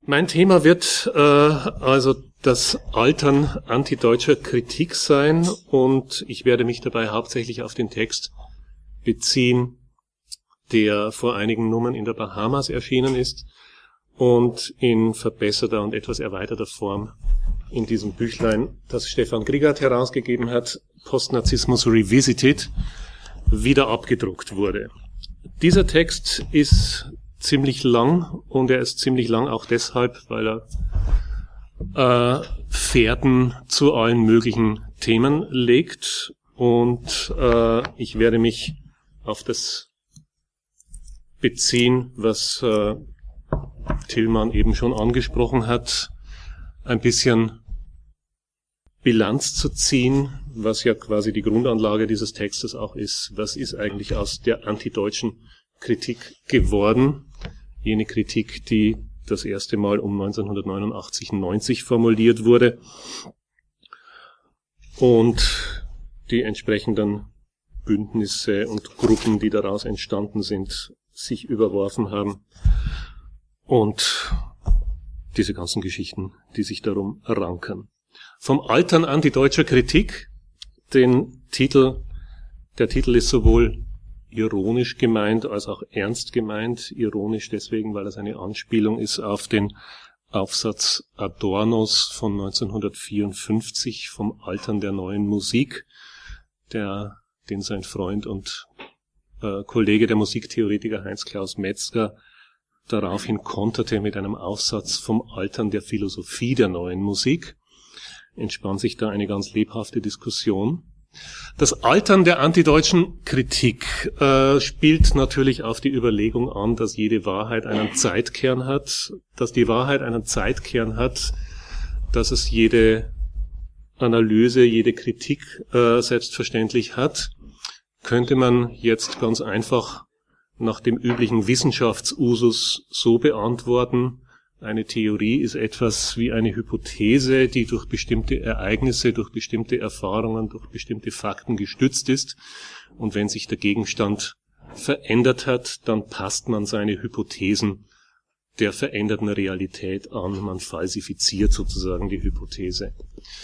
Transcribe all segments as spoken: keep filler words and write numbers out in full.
Mein Thema wird äh, also das Altern antideutscher Kritik sein, und ich werde mich dabei hauptsächlich auf den Text beziehen, der vor einigen Nummern in der Bahamas erschienen ist und in verbesserter und etwas erweiterter Form in diesem Büchlein, das Stefan Grigat herausgegeben hat, Postnazismus Revisited, wieder abgedruckt wurde. Dieser Text ist ziemlich lang, und er ist ziemlich lang auch deshalb, weil er äh, Fährten zu allen möglichen Themen legt, und äh, ich werde mich auf das beziehen, was äh, Tillmann eben schon angesprochen hat, ein bisschen Bilanz zu ziehen, was ja quasi die Grundanlage dieses Textes auch ist. Was ist eigentlich aus der antideutschen Kritik geworden? Jene Kritik, die das erste Mal um neunzehnhundertneunundachtzig neunzig formuliert wurde und die entsprechenden Bündnisse und Gruppen, die daraus entstanden sind, sich überworfen haben, und diese ganzen Geschichten, die sich darum rankern. Vom Altern antideutscher Kritik, den Titel, der Titel ist sowohl ironisch gemeint als auch ernst gemeint. Ironisch deswegen, weil es eine Anspielung ist auf den Aufsatz Adornos von neunzehnhundertvierundfünfzig vom Altern der neuen Musik, der, den sein Freund und äh, Kollege, der Musiktheoretiker Heinz-Klaus Metzger, daraufhin konterte mit einem Aufsatz vom Altern der Philosophie der neuen Musik. Entspann sich da eine ganz lebhafte Diskussion. Das Altern der antideutschen Kritik äh, spielt natürlich auf die Überlegung an, dass jede Wahrheit einen Zeitkern hat, dass die Wahrheit einen Zeitkern hat, dass es jede Analyse, jede Kritik äh, selbstverständlich hat. Könnte man jetzt ganz einfach nach dem üblichen Wissenschaftsusus so beantworten: Eine Theorie ist etwas wie eine Hypothese, die durch bestimmte Ereignisse, durch bestimmte Erfahrungen, durch bestimmte Fakten gestützt ist. Und wenn sich der Gegenstand verändert hat, dann passt man seine Hypothesen der veränderten Realität an. Man falsifiziert sozusagen die Hypothese.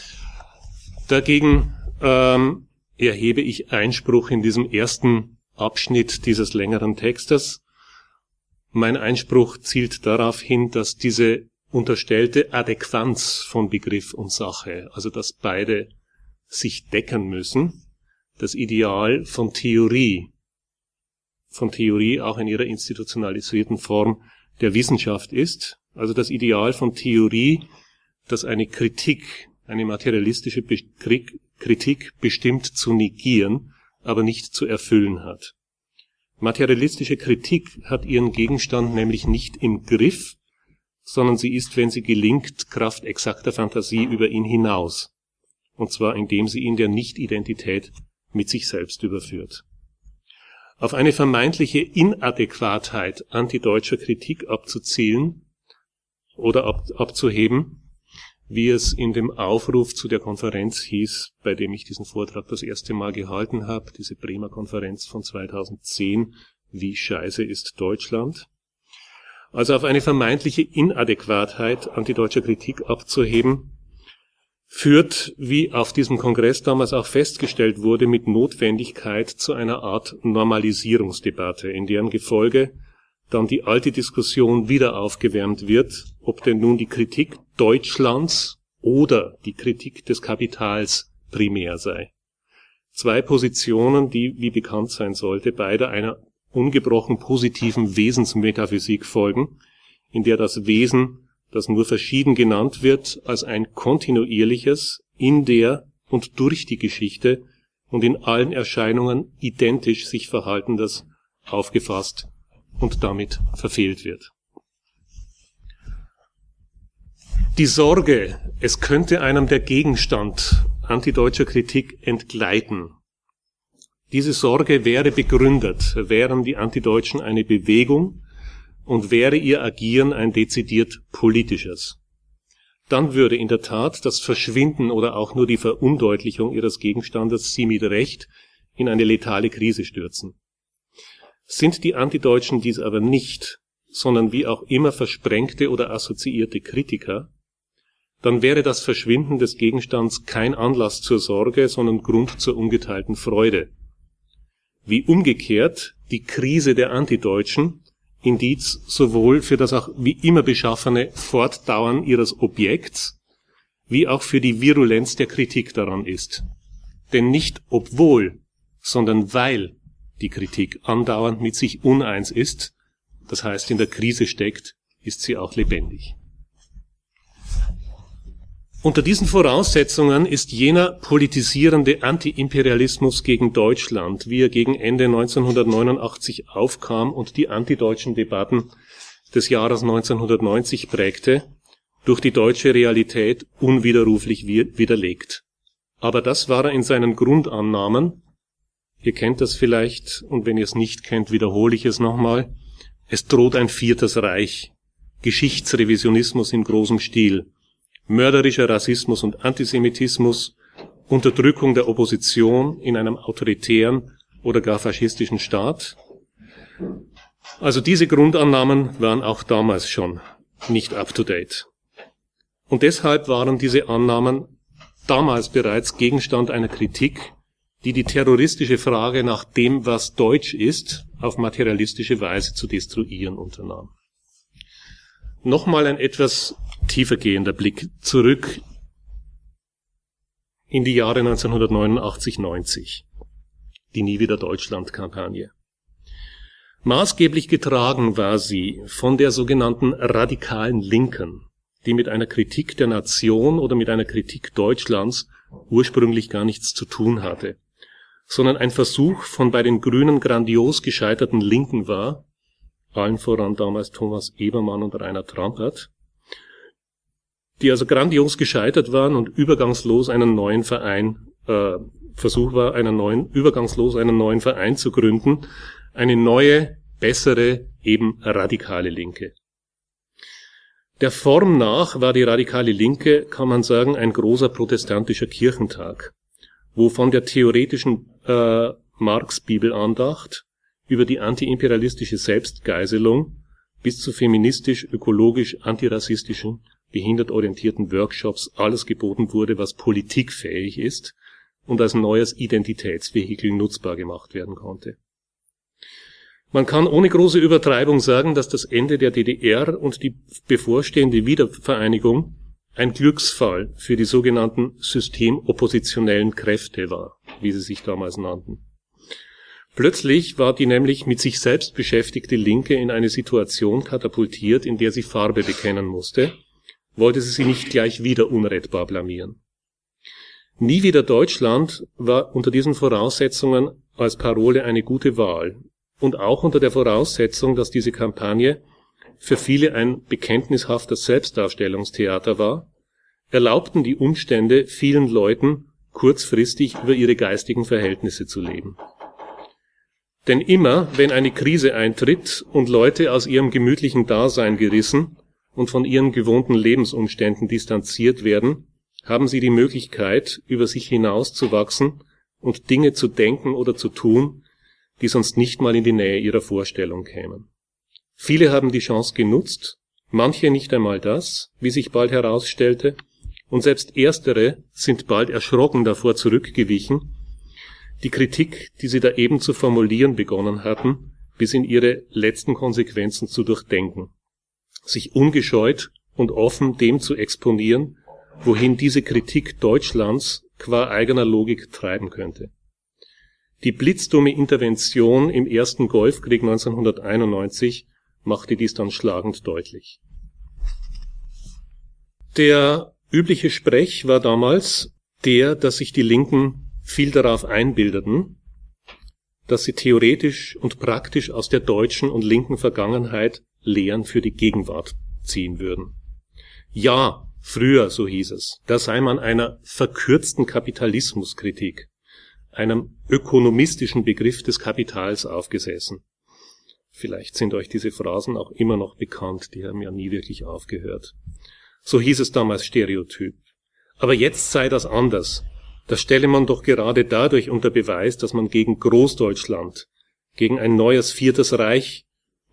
Dagegen ähm, erhebe ich Einspruch in diesem ersten Abschnitt dieses längeren Textes. Mein Einspruch zielt darauf hin, dass diese unterstellte Adäquanz von Begriff und Sache, also dass beide sich decken müssen, das Ideal von Theorie, von Theorie auch in ihrer institutionalisierten Form der Wissenschaft ist, also das Ideal von Theorie, dass eine Kritik, eine materialistische Kritik bestimmt zu negieren, aber nicht zu erfüllen hat. Materialistische Kritik hat ihren Gegenstand nämlich nicht im Griff, sondern sie ist, wenn sie gelingt, Kraft exakter Fantasie über ihn hinaus. Und zwar indem sie ihn der Nicht-Identität mit sich selbst überführt. Auf eine vermeintliche Inadäquatheit antideutscher Kritik abzuzielen oder ab, abzuheben, wie es in dem Aufruf zu der Konferenz hieß, bei dem ich diesen Vortrag das erste Mal gehalten habe, diese Bremer Konferenz von zweitausendzehn, wie scheiße ist Deutschland. Also auf eine vermeintliche Inadäquatheit antideutscher Kritik abzuheben, führt, wie auf diesem Kongress damals auch festgestellt wurde, mit Notwendigkeit zu einer Art Normalisierungsdebatte, in deren Gefolge dann die alte Diskussion wieder aufgewärmt wird, ob denn nun die Kritik Deutschlands oder die Kritik des Kapitals primär sei. Zwei Positionen, die, wie bekannt sein sollte, beide einer ungebrochen positiven Wesensmetaphysik folgen, in der das Wesen, das nur verschieden genannt wird, als ein kontinuierliches, in der und durch die Geschichte und in allen Erscheinungen identisch sich verhaltendes, aufgefasst und damit verfehlt wird. Die Sorge, es könnte einem der Gegenstand antideutscher Kritik entgleiten. Diese Sorge wäre begründet, wären die Antideutschen eine Bewegung und wäre ihr Agieren ein dezidiert politisches. Dann würde in der Tat das Verschwinden oder auch nur die Verundeutlichung ihres Gegenstandes sie mit Recht in eine letale Krise stürzen. Sind die Antideutschen dies aber nicht, sondern wie auch immer versprengte oder assoziierte Kritiker, dann wäre das Verschwinden des Gegenstands kein Anlass zur Sorge, sondern Grund zur ungeteilten Freude. Wie umgekehrt die Krise der Antideutschen Indiz sowohl für das auch wie immer beschaffene Fortdauern ihres Objekts, wie auch für die Virulenz der Kritik daran ist. Denn nicht obwohl, sondern weil die Kritik andauernd mit sich uneins ist, das heißt in der Krise steckt, ist sie auch lebendig. Unter diesen Voraussetzungen ist jener politisierende Antiimperialismus gegen Deutschland, wie er gegen Ende neunzehnhundertneunundachtzig aufkam und die antideutschen Debatten des Jahres neunzehnhundertneunzig prägte, durch die deutsche Realität unwiderruflich widerlegt. Aber das war er in seinen Grundannahmen. Ihr kennt das vielleicht, und wenn ihr es nicht kennt, wiederhole ich es nochmal. Es droht ein viertes Reich, Geschichtsrevisionismus in großem Stil, mörderischer Rassismus und Antisemitismus, Unterdrückung der Opposition in einem autoritären oder gar faschistischen Staat. Also diese Grundannahmen waren auch damals schon nicht up-to-date. Und deshalb waren diese Annahmen damals bereits Gegenstand einer Kritik, die die terroristische Frage nach dem, was deutsch ist, auf materialistische Weise zu destruieren unternahm. Nochmal ein etwas tiefergehender Blick zurück in die Jahre neunzehnhundertneunundachtzig neunzig, die Nie wieder Deutschland-Kampagne. Maßgeblich getragen war sie von der sogenannten radikalen Linken, die mit einer Kritik der Nation oder mit einer Kritik Deutschlands ursprünglich gar nichts zu tun hatte, sondern ein Versuch von bei den Grünen grandios gescheiterten Linken war, allen voran damals Thomas Ebermann und Rainer Trampert, die also grandios gescheitert waren und übergangslos einen neuen Verein, äh, Versuch war, einen neuen, übergangslos einen neuen Verein zu gründen, eine neue, bessere, eben radikale Linke. Der Form nach war die radikale Linke, kann man sagen, ein großer protestantischer Kirchentag, wo von der theoretischen äh, Marx-Bibelandacht über die antiimperialistische Selbstgeiselung bis zu feministisch, ökologisch, antirassistischen, behindertorientierten Workshops alles geboten wurde, was politikfähig ist und als neues Identitätsvehikel nutzbar gemacht werden konnte. Man kann ohne große Übertreibung sagen, dass das Ende der D D R und die bevorstehende Wiedervereinigung ein Glücksfall für die sogenannten systemoppositionellen Kräfte war, wie sie sich damals nannten. Plötzlich war die nämlich mit sich selbst beschäftigte Linke in eine Situation katapultiert, in der sie Farbe bekennen musste, wollte sie sich nicht gleich wieder unrettbar blamieren. Nie wieder Deutschland war unter diesen Voraussetzungen als Parole eine gute Wahl und auch unter der Voraussetzung, dass diese Kampagne für viele ein bekenntnishaftes Selbstdarstellungstheater war, erlaubten die Umstände vielen Leuten kurzfristig über ihre geistigen Verhältnisse zu leben. Denn immer, wenn eine Krise eintritt und Leute aus ihrem gemütlichen Dasein gerissen und von ihren gewohnten Lebensumständen distanziert werden, haben sie die Möglichkeit, über sich hinauszuwachsen und Dinge zu denken oder zu tun, die sonst nicht mal in die Nähe ihrer Vorstellung kämen. Viele haben die Chance genutzt, manche nicht einmal das, wie sich bald herausstellte, und selbst Erstere sind bald erschrocken davor zurückgewichen, die Kritik, die sie da eben zu formulieren begonnen hatten, bis in ihre letzten Konsequenzen zu durchdenken, sich ungescheut und offen dem zu exponieren, wohin diese Kritik Deutschlands qua eigener Logik treiben könnte. Die blitzdumme Intervention im ersten Golfkrieg neunzehnhunderteinundneunzig machte dies dann schlagend deutlich. Der übliche Sprech war damals der, dass sich die Linken viel darauf einbildeten, dass sie theoretisch und praktisch aus der deutschen und linken Vergangenheit Lehren für die Gegenwart ziehen würden. Ja, früher, so hieß es, da sei man einer verkürzten Kapitalismuskritik, einem ökonomistischen Begriff des Kapitals aufgesessen. Vielleicht sind euch diese Phrasen auch immer noch bekannt, die haben ja nie wirklich aufgehört. So hieß es damals stereotyp. Aber jetzt sei das anders. Das stelle man doch gerade dadurch unter Beweis, dass man gegen Großdeutschland, gegen ein neues Viertes Reich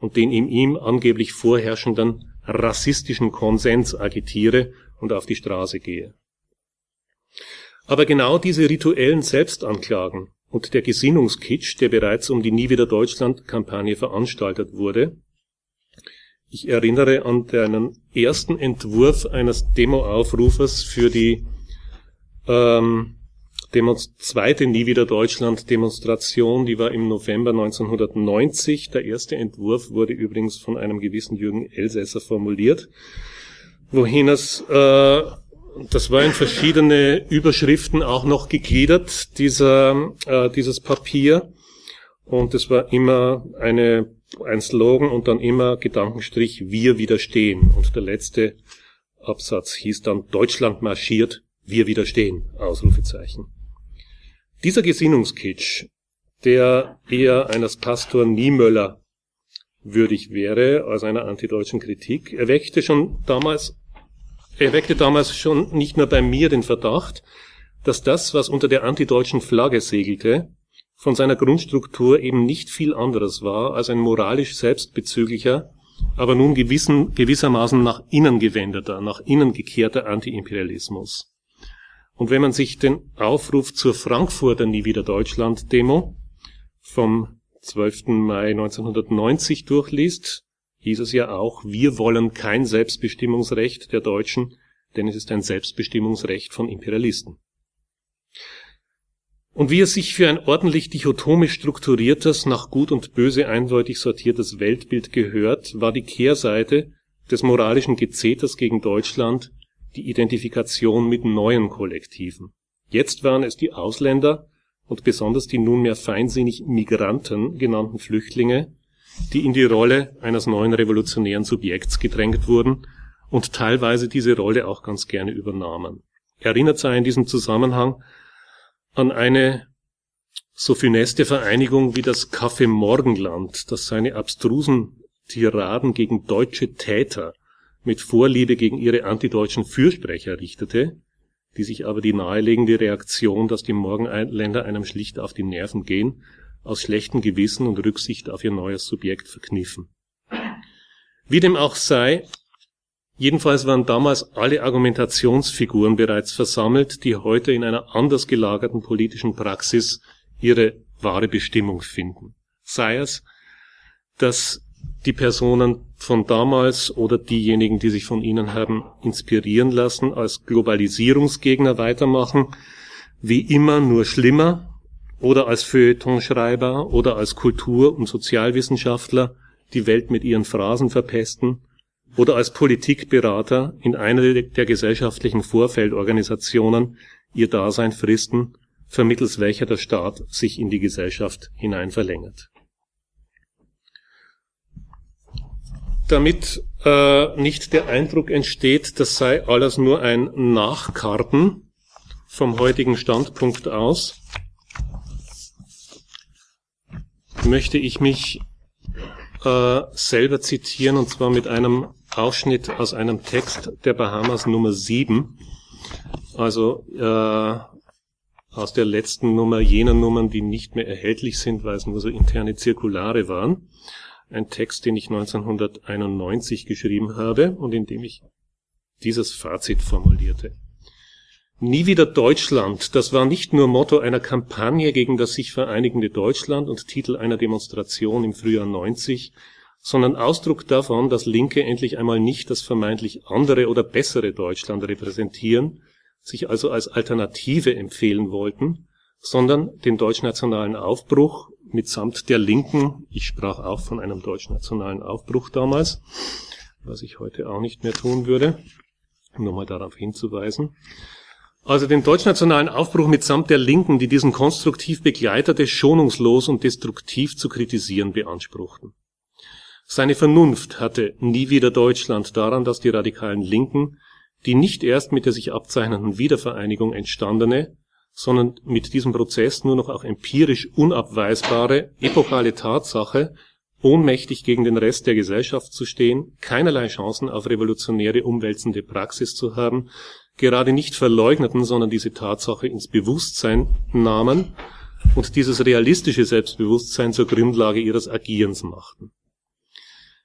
und den in ihm angeblich vorherrschenden rassistischen Konsens agitiere und auf die Straße gehe. Aber genau diese rituellen Selbstanklagen und der Gesinnungskitsch, der bereits um die Nie wieder Deutschland-Kampagne veranstaltet wurde. Ich erinnere an den ersten Entwurf eines Demo-Aufrufers für die ähm, Demonst- zweite Nie wieder Deutschland-Demonstration, die war im November neunzehnhundertneunzig. Der erste Entwurf wurde übrigens von einem gewissen Jürgen Elsässer formuliert, wohin es, äh, das war in verschiedene Überschriften auch noch gegliedert, dieser, äh, dieses Papier. Und es war immer eine, ein Slogan und dann immer Gedankenstrich, wir widerstehen. Und der letzte Absatz hieß dann, Deutschland marschiert, wir widerstehen, Ausrufezeichen. Dieser Gesinnungskitsch, der eher eines Pastor Niemöller würdig wäre, als einer antideutschen Kritik, erweckte schon damals, erweckte damals schon nicht nur bei mir den Verdacht, dass das, was unter der antideutschen Flagge segelte, von seiner Grundstruktur eben nicht viel anderes war als ein moralisch selbstbezüglicher, aber nun gewissen, gewissermaßen nach innen gewendeter, nach innen gekehrter Antiimperialismus. Und wenn man sich den Aufruf zur Frankfurter Nie wieder Deutschland-Demo vom zwölften Mai neunzehnhundertneunzig durchliest, hieß es ja auch, wir wollen kein Selbstbestimmungsrecht der Deutschen, denn es ist ein Selbstbestimmungsrecht von Imperialisten. Und wie es sich für ein ordentlich dichotomisch strukturiertes, nach Gut und Böse eindeutig sortiertes Weltbild gehört, war die Kehrseite des moralischen Gezeters gegen Deutschland die Identifikation mit neuen Kollektiven. Jetzt waren es die Ausländer und besonders die nunmehr feinsinnig Migranten genannten Flüchtlinge, die in die Rolle eines neuen revolutionären Subjekts gedrängt wurden und teilweise diese Rolle auch ganz gerne übernahmen. Erinnert sei in diesem Zusammenhang an eine so funeste Vereinigung wie das Café Morgenland, das seine abstrusen Tiraden gegen deutsche Täter mit Vorliebe gegen ihre antideutschen Fürsprecher richtete, die sich aber die nahelegende Reaktion, dass die Morgenländer einem schlicht auf die Nerven gehen, aus schlechtem Gewissen und Rücksicht auf ihr neues Subjekt verkniffen. Wie dem auch sei, jedenfalls waren damals alle Argumentationsfiguren bereits versammelt, die heute in einer anders gelagerten politischen Praxis ihre wahre Bestimmung finden. Sei es, dass die Personen von damals oder diejenigen, die sich von ihnen haben inspirieren lassen, als Globalisierungsgegner weitermachen, wie immer nur schlimmer, oder als Feuilletonschreiber oder als Kultur- und Sozialwissenschaftler die Welt mit ihren Phrasen verpesten, oder als Politikberater in einer der gesellschaftlichen Vorfeldorganisationen ihr Dasein fristen, vermittels welcher der Staat sich in die Gesellschaft hinein verlängert. Damit äh, nicht der Eindruck entsteht, das sei alles nur ein Nachkarten vom heutigen Standpunkt aus, möchte ich mich äh, selber zitieren, und zwar mit einem Ausschnitt aus einem Text der Bahamas Nummer sieben, also äh, aus der letzten Nummer jener Nummern, die nicht mehr erhältlich sind, weil es nur so interne Zirkulare waren. Ein Text, den ich neunzehnhunderteinundneunzig geschrieben habe und in dem ich dieses Fazit formulierte. Nie wieder Deutschland, das war nicht nur Motto einer Kampagne gegen das sich vereinigende Deutschland und Titel einer Demonstration im Frühjahr neunzig, sondern Ausdruck davon, dass Linke endlich einmal nicht das vermeintlich andere oder bessere Deutschland repräsentieren, sich also als Alternative empfehlen wollten, sondern den deutschnationalen Aufbruch mitsamt der Linken, ich sprach auch von einem deutschnationalen Aufbruch damals, was ich heute auch nicht mehr tun würde, nur mal darauf hinzuweisen, also den deutschnationalen Aufbruch mitsamt der Linken, die diesen konstruktiv begleitete, schonungslos und destruktiv zu kritisieren beanspruchten. Seine Vernunft hatte nie wieder Deutschland daran, dass die radikalen Linken, die nicht erst mit der sich abzeichnenden Wiedervereinigung entstandene, sondern mit diesem Prozess nur noch auch empirisch unabweisbare, epochale Tatsache, ohnmächtig gegen den Rest der Gesellschaft zu stehen, keinerlei Chancen auf revolutionäre, umwälzende Praxis zu haben, gerade nicht verleugneten, sondern diese Tatsache ins Bewusstsein nahmen und dieses realistische Selbstbewusstsein zur Grundlage ihres Agierens machten.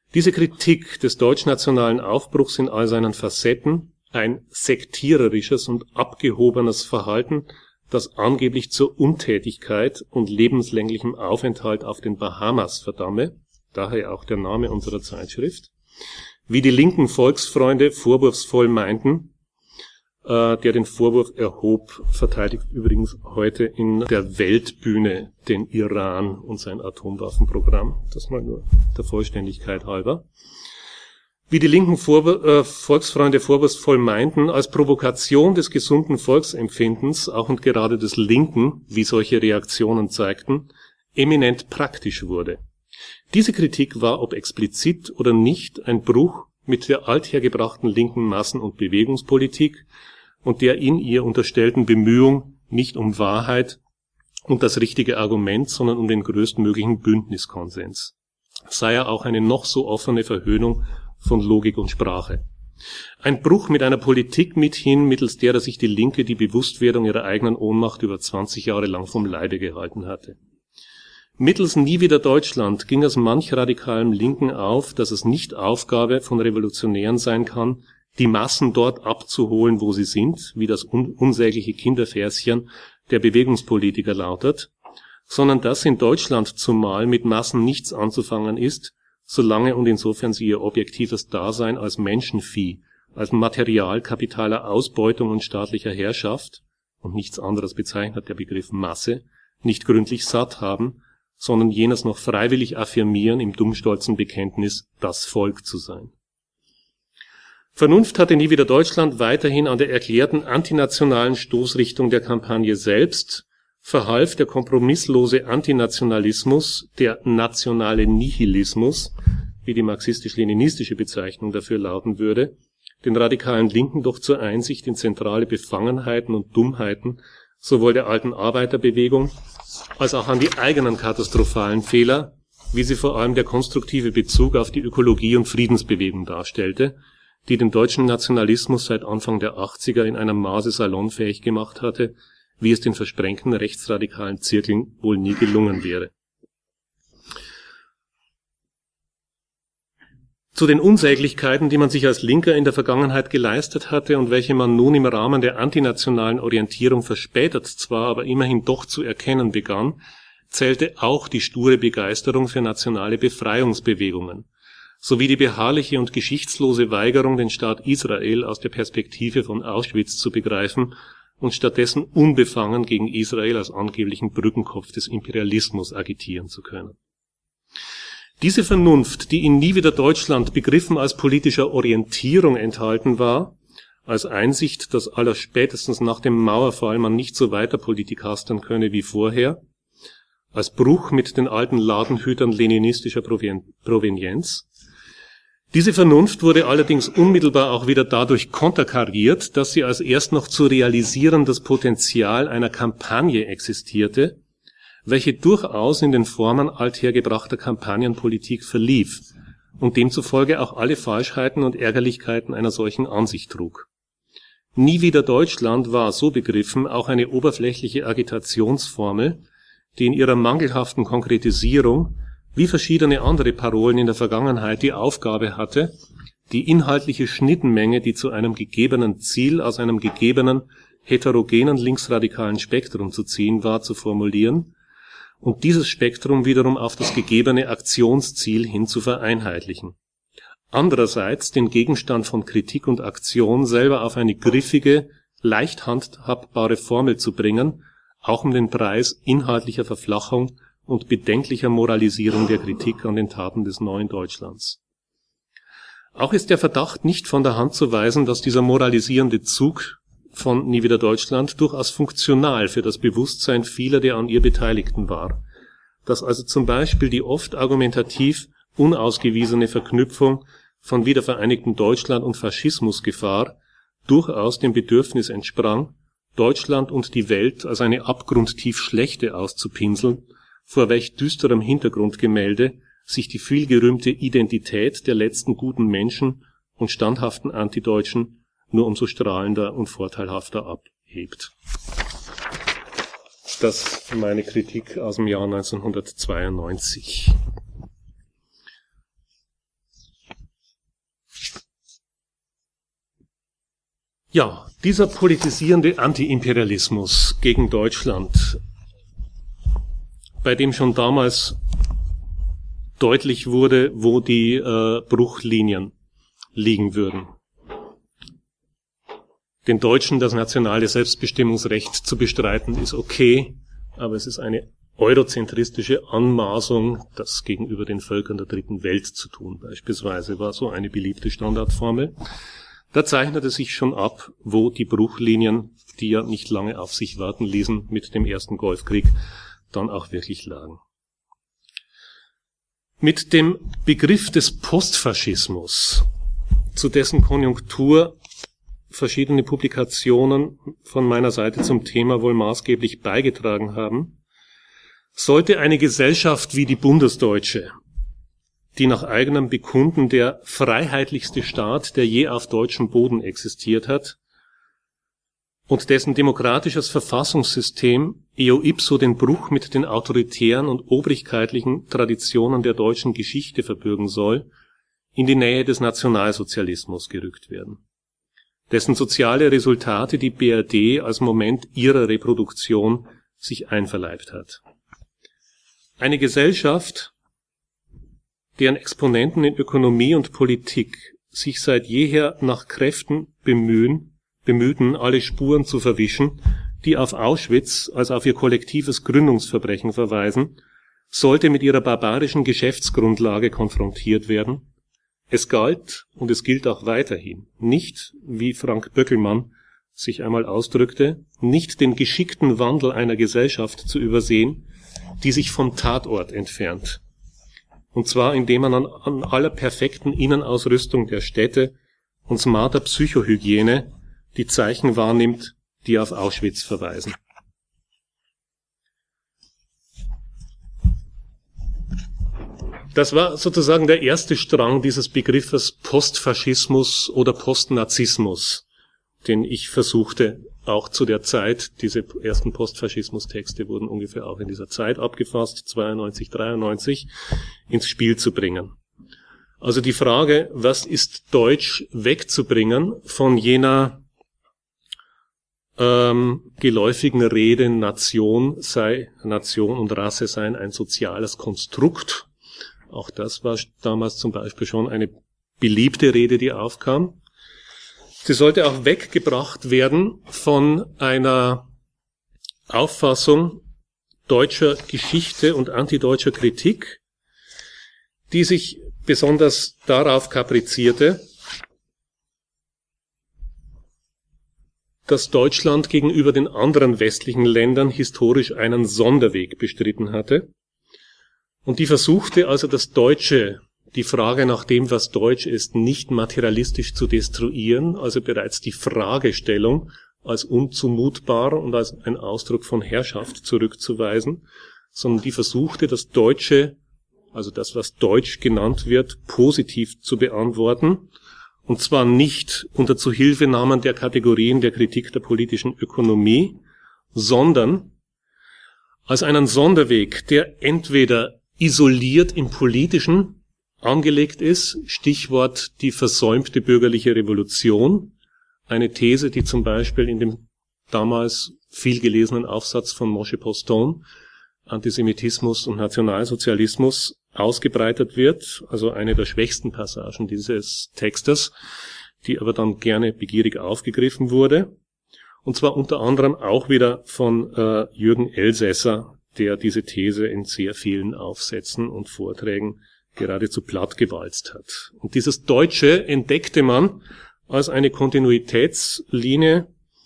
Diese Kritik des deutschnationalen Aufbruchs in all seinen Facetten, ein sektiererisches und abgehobenes Verhalten, das angeblich zur Untätigkeit und lebenslänglichem Aufenthalt auf den Bahamas verdamme, daher auch der Name unserer Zeitschrift, wie die linken Volksfreunde vorwurfsvoll meinten, äh, der den Vorwurf erhob, verteidigt übrigens heute in der Weltbühne den Iran und sein Atomwaffenprogramm, das mal nur der Vollständigkeit halber. Wie die linken Vorwür- äh, Volksfreunde vorwurfsvoll meinten, als Provokation des gesunden Volksempfindens, auch und gerade des Linken, wie solche Reaktionen zeigten, eminent praktisch wurde. Diese Kritik war, ob explizit oder nicht, ein Bruch mit der althergebrachten linken Massen- und Bewegungspolitik und der in ihr unterstellten Bemühung nicht um Wahrheit und das richtige Argument, sondern um den größtmöglichen Bündniskonsens. Sei er auch eine noch so offene Verhöhnung von Logik und Sprache. Ein Bruch mit einer Politik mithin, mittels derer sich die Linke die Bewusstwerdung ihrer eigenen Ohnmacht über zwanzig Jahre lang vom Leibe gehalten hatte. Mittels Nie wieder Deutschland ging es manch radikalem Linken auf, dass es nicht Aufgabe von Revolutionären sein kann, die Massen dort abzuholen, wo sie sind, wie das un- unsägliche Kinderverschen der Bewegungspolitiker lautet, sondern dass in Deutschland zumal mit Massen nichts anzufangen ist, solange und insofern sie ihr objektives Dasein als Menschenvieh, als Material kapitaler Ausbeutung und staatlicher Herrschaft, und nichts anderes bezeichnet der Begriff Masse, nicht gründlich satt haben, sondern jenes noch freiwillig affirmieren im dummstolzen Bekenntnis, das Volk zu sein. Vernunft hatte Nie wieder Deutschland weiterhin an der erklärten antinationalen Stoßrichtung der Kampagne selbst, verhalf der kompromisslose Antinationalismus, der nationale Nihilismus, wie die marxistisch-leninistische Bezeichnung dafür lauten würde, den radikalen Linken doch zur Einsicht in zentrale Befangenheiten und Dummheiten sowohl der alten Arbeiterbewegung als auch an die eigenen katastrophalen Fehler, wie sie vor allem der konstruktive Bezug auf die Ökologie und Friedensbewegung darstellte, die den deutschen Nationalismus seit Anfang der achtziger in einem Maße salonfähig gemacht hatte, wie es den versprengten rechtsradikalen Zirkeln wohl nie gelungen wäre. Zu den Unsäglichkeiten, die man sich als Linker in der Vergangenheit geleistet hatte und welche man nun im Rahmen der antinationalen Orientierung verspätet zwar, aber immerhin doch zu erkennen begann, zählte auch die sture Begeisterung für nationale Befreiungsbewegungen, sowie die beharrliche und geschichtslose Weigerung, den Staat Israel aus der Perspektive von Auschwitz zu begreifen und stattdessen unbefangen gegen Israel als angeblichen Brückenkopf des Imperialismus agitieren zu können. Diese Vernunft, die in Nie wieder Deutschland begriffen als politischer Orientierung enthalten war, als Einsicht, dass allerspätestens nach dem Mauerfall man nicht so weiter Politik hastern könne wie vorher, als Bruch mit den alten Ladenhütern leninistischer Provenienz. Diese Vernunft wurde allerdings unmittelbar auch wieder dadurch konterkariert, dass sie als erst noch zu realisierendes Potenzial einer Kampagne existierte, welche durchaus in den Formen althergebrachter Kampagnenpolitik verlief und demzufolge auch alle Falschheiten und Ärgerlichkeiten einer solchen Ansicht trug. Nie wieder Deutschland war, so begriffen, auch eine oberflächliche Agitationsformel, die in ihrer mangelhaften Konkretisierung, wie verschiedene andere Parolen in der Vergangenheit, die Aufgabe hatte, die inhaltliche Schnittmenge, die zu einem gegebenen Ziel aus einem gegebenen, heterogenen linksradikalen Spektrum zu ziehen war, zu formulieren und dieses Spektrum wiederum auf das gegebene Aktionsziel hin zu vereinheitlichen. Andererseits den Gegenstand von Kritik und Aktion selber auf eine griffige, leicht handhabbare Formel zu bringen, auch um den Preis inhaltlicher Verflachung und bedenklicher Moralisierung der Kritik an den Taten des neuen Deutschlands. Auch ist der Verdacht nicht von der Hand zu weisen, dass dieser moralisierende Zug von Nie wieder Deutschland durchaus funktional für das Bewusstsein vieler der an ihr Beteiligten war, dass also zum Beispiel die oft argumentativ unausgewiesene Verknüpfung von wiedervereinigtem Deutschland und Faschismusgefahr durchaus dem Bedürfnis entsprang, Deutschland und die Welt als eine abgrundtief schlechte auszupinseln, vor welch düsterem Hintergrundgemälde sich die vielgerühmte Identität der letzten guten Menschen und standhaften Antideutschen nur umso strahlender und vorteilhafter abhebt. Das meine Kritik aus dem Jahr neunzehnhundertzweiundneunzig. Ja, dieser politisierende Antiimperialismus gegen Deutschland, bei dem schon damals deutlich wurde, wo die äh, Bruchlinien liegen würden. Den Deutschen das nationale Selbstbestimmungsrecht zu bestreiten, ist okay, aber es ist eine eurozentristische Anmaßung, das gegenüber den Völkern der dritten Welt zu tun. Beispielsweise war so eine beliebte Standardformel. Da zeichnete sich schon ab, wo die Bruchlinien, die ja nicht lange auf sich warten ließen, mit dem ersten Golfkrieg dann auch wirklich lagen. Mit dem Begriff des Postfaschismus, zu dessen Konjunktur verschiedene Publikationen von meiner Seite zum Thema wohl maßgeblich beigetragen haben, sollte eine Gesellschaft wie die bundesdeutsche, die nach eigenem Bekunden der freiheitlichste Staat, der je auf deutschem Boden existiert hat, und dessen demokratisches Verfassungssystem eo ipso den Bruch mit den autoritären und obrigkeitlichen Traditionen der deutschen Geschichte verbürgen soll, in die Nähe des Nationalsozialismus gerückt werden, dessen soziale Resultate die B R D als Moment ihrer Reproduktion sich einverleibt hat. Eine Gesellschaft, deren Exponenten in Ökonomie und Politik sich seit jeher nach Kräften bemühen, bemühten, alle Spuren zu verwischen, die auf Auschwitz als auf ihr kollektives Gründungsverbrechen verweisen, sollte mit ihrer barbarischen Geschäftsgrundlage konfrontiert werden. Es galt, und es gilt auch weiterhin, nicht, wie Frank Böckelmann sich einmal ausdrückte, nicht den geschickten Wandel einer Gesellschaft zu übersehen, die sich vom Tatort entfernt. Und zwar indem man an, an aller perfekten Innenausrüstung der Städte und smarter Psychohygiene die Zeichen wahrnimmt, die auf Auschwitz verweisen. Das war sozusagen der erste Strang dieses Begriffes Postfaschismus oder Postnazismus, den ich versuchte, auch zu der Zeit, diese ersten Postfaschismus-Texte wurden ungefähr auch in dieser Zeit abgefasst, zweiundneunzig, dreiundneunzig, ins Spiel zu bringen. Also die Frage, was ist Deutsch, wegzubringen von jener ähm, geläufigen Rede, Nation sei, Nation und Rasse seien ein soziales Konstrukt. Auch das war damals zum Beispiel schon eine beliebte Rede, die aufkam. Sie sollte auch weggebracht werden von einer Auffassung deutscher Geschichte und antideutscher Kritik, die sich besonders darauf kaprizierte, dass Deutschland gegenüber den anderen westlichen Ländern historisch einen Sonderweg bestritten hatte und die versuchte also das Deutsche, die Frage nach dem, was Deutsch ist, nicht materialistisch zu destruieren, also bereits die Fragestellung als unzumutbar und als ein Ausdruck von Herrschaft zurückzuweisen, sondern die versuchte, das Deutsche, also das, was Deutsch genannt wird, positiv zu beantworten, und zwar nicht unter Zuhilfenahmen der Kategorien der Kritik der politischen Ökonomie, sondern als einen Sonderweg, der entweder isoliert im Politischen angelegt ist, Stichwort die versäumte bürgerliche Revolution, eine These, die zum Beispiel in dem damals viel gelesenen Aufsatz von Moshe Poston, Antisemitismus und Nationalsozialismus, ausgebreitet wird, also eine der schwächsten Passagen dieses Textes, die aber dann gerne begierig aufgegriffen wurde, und zwar unter anderem auch wieder von äh, Jürgen Elsässer, der diese These in sehr vielen Aufsätzen und Vorträgen geradezu plattgewalzt hat. Und dieses Deutsche entdeckte man als eine Kontinuitätslinie,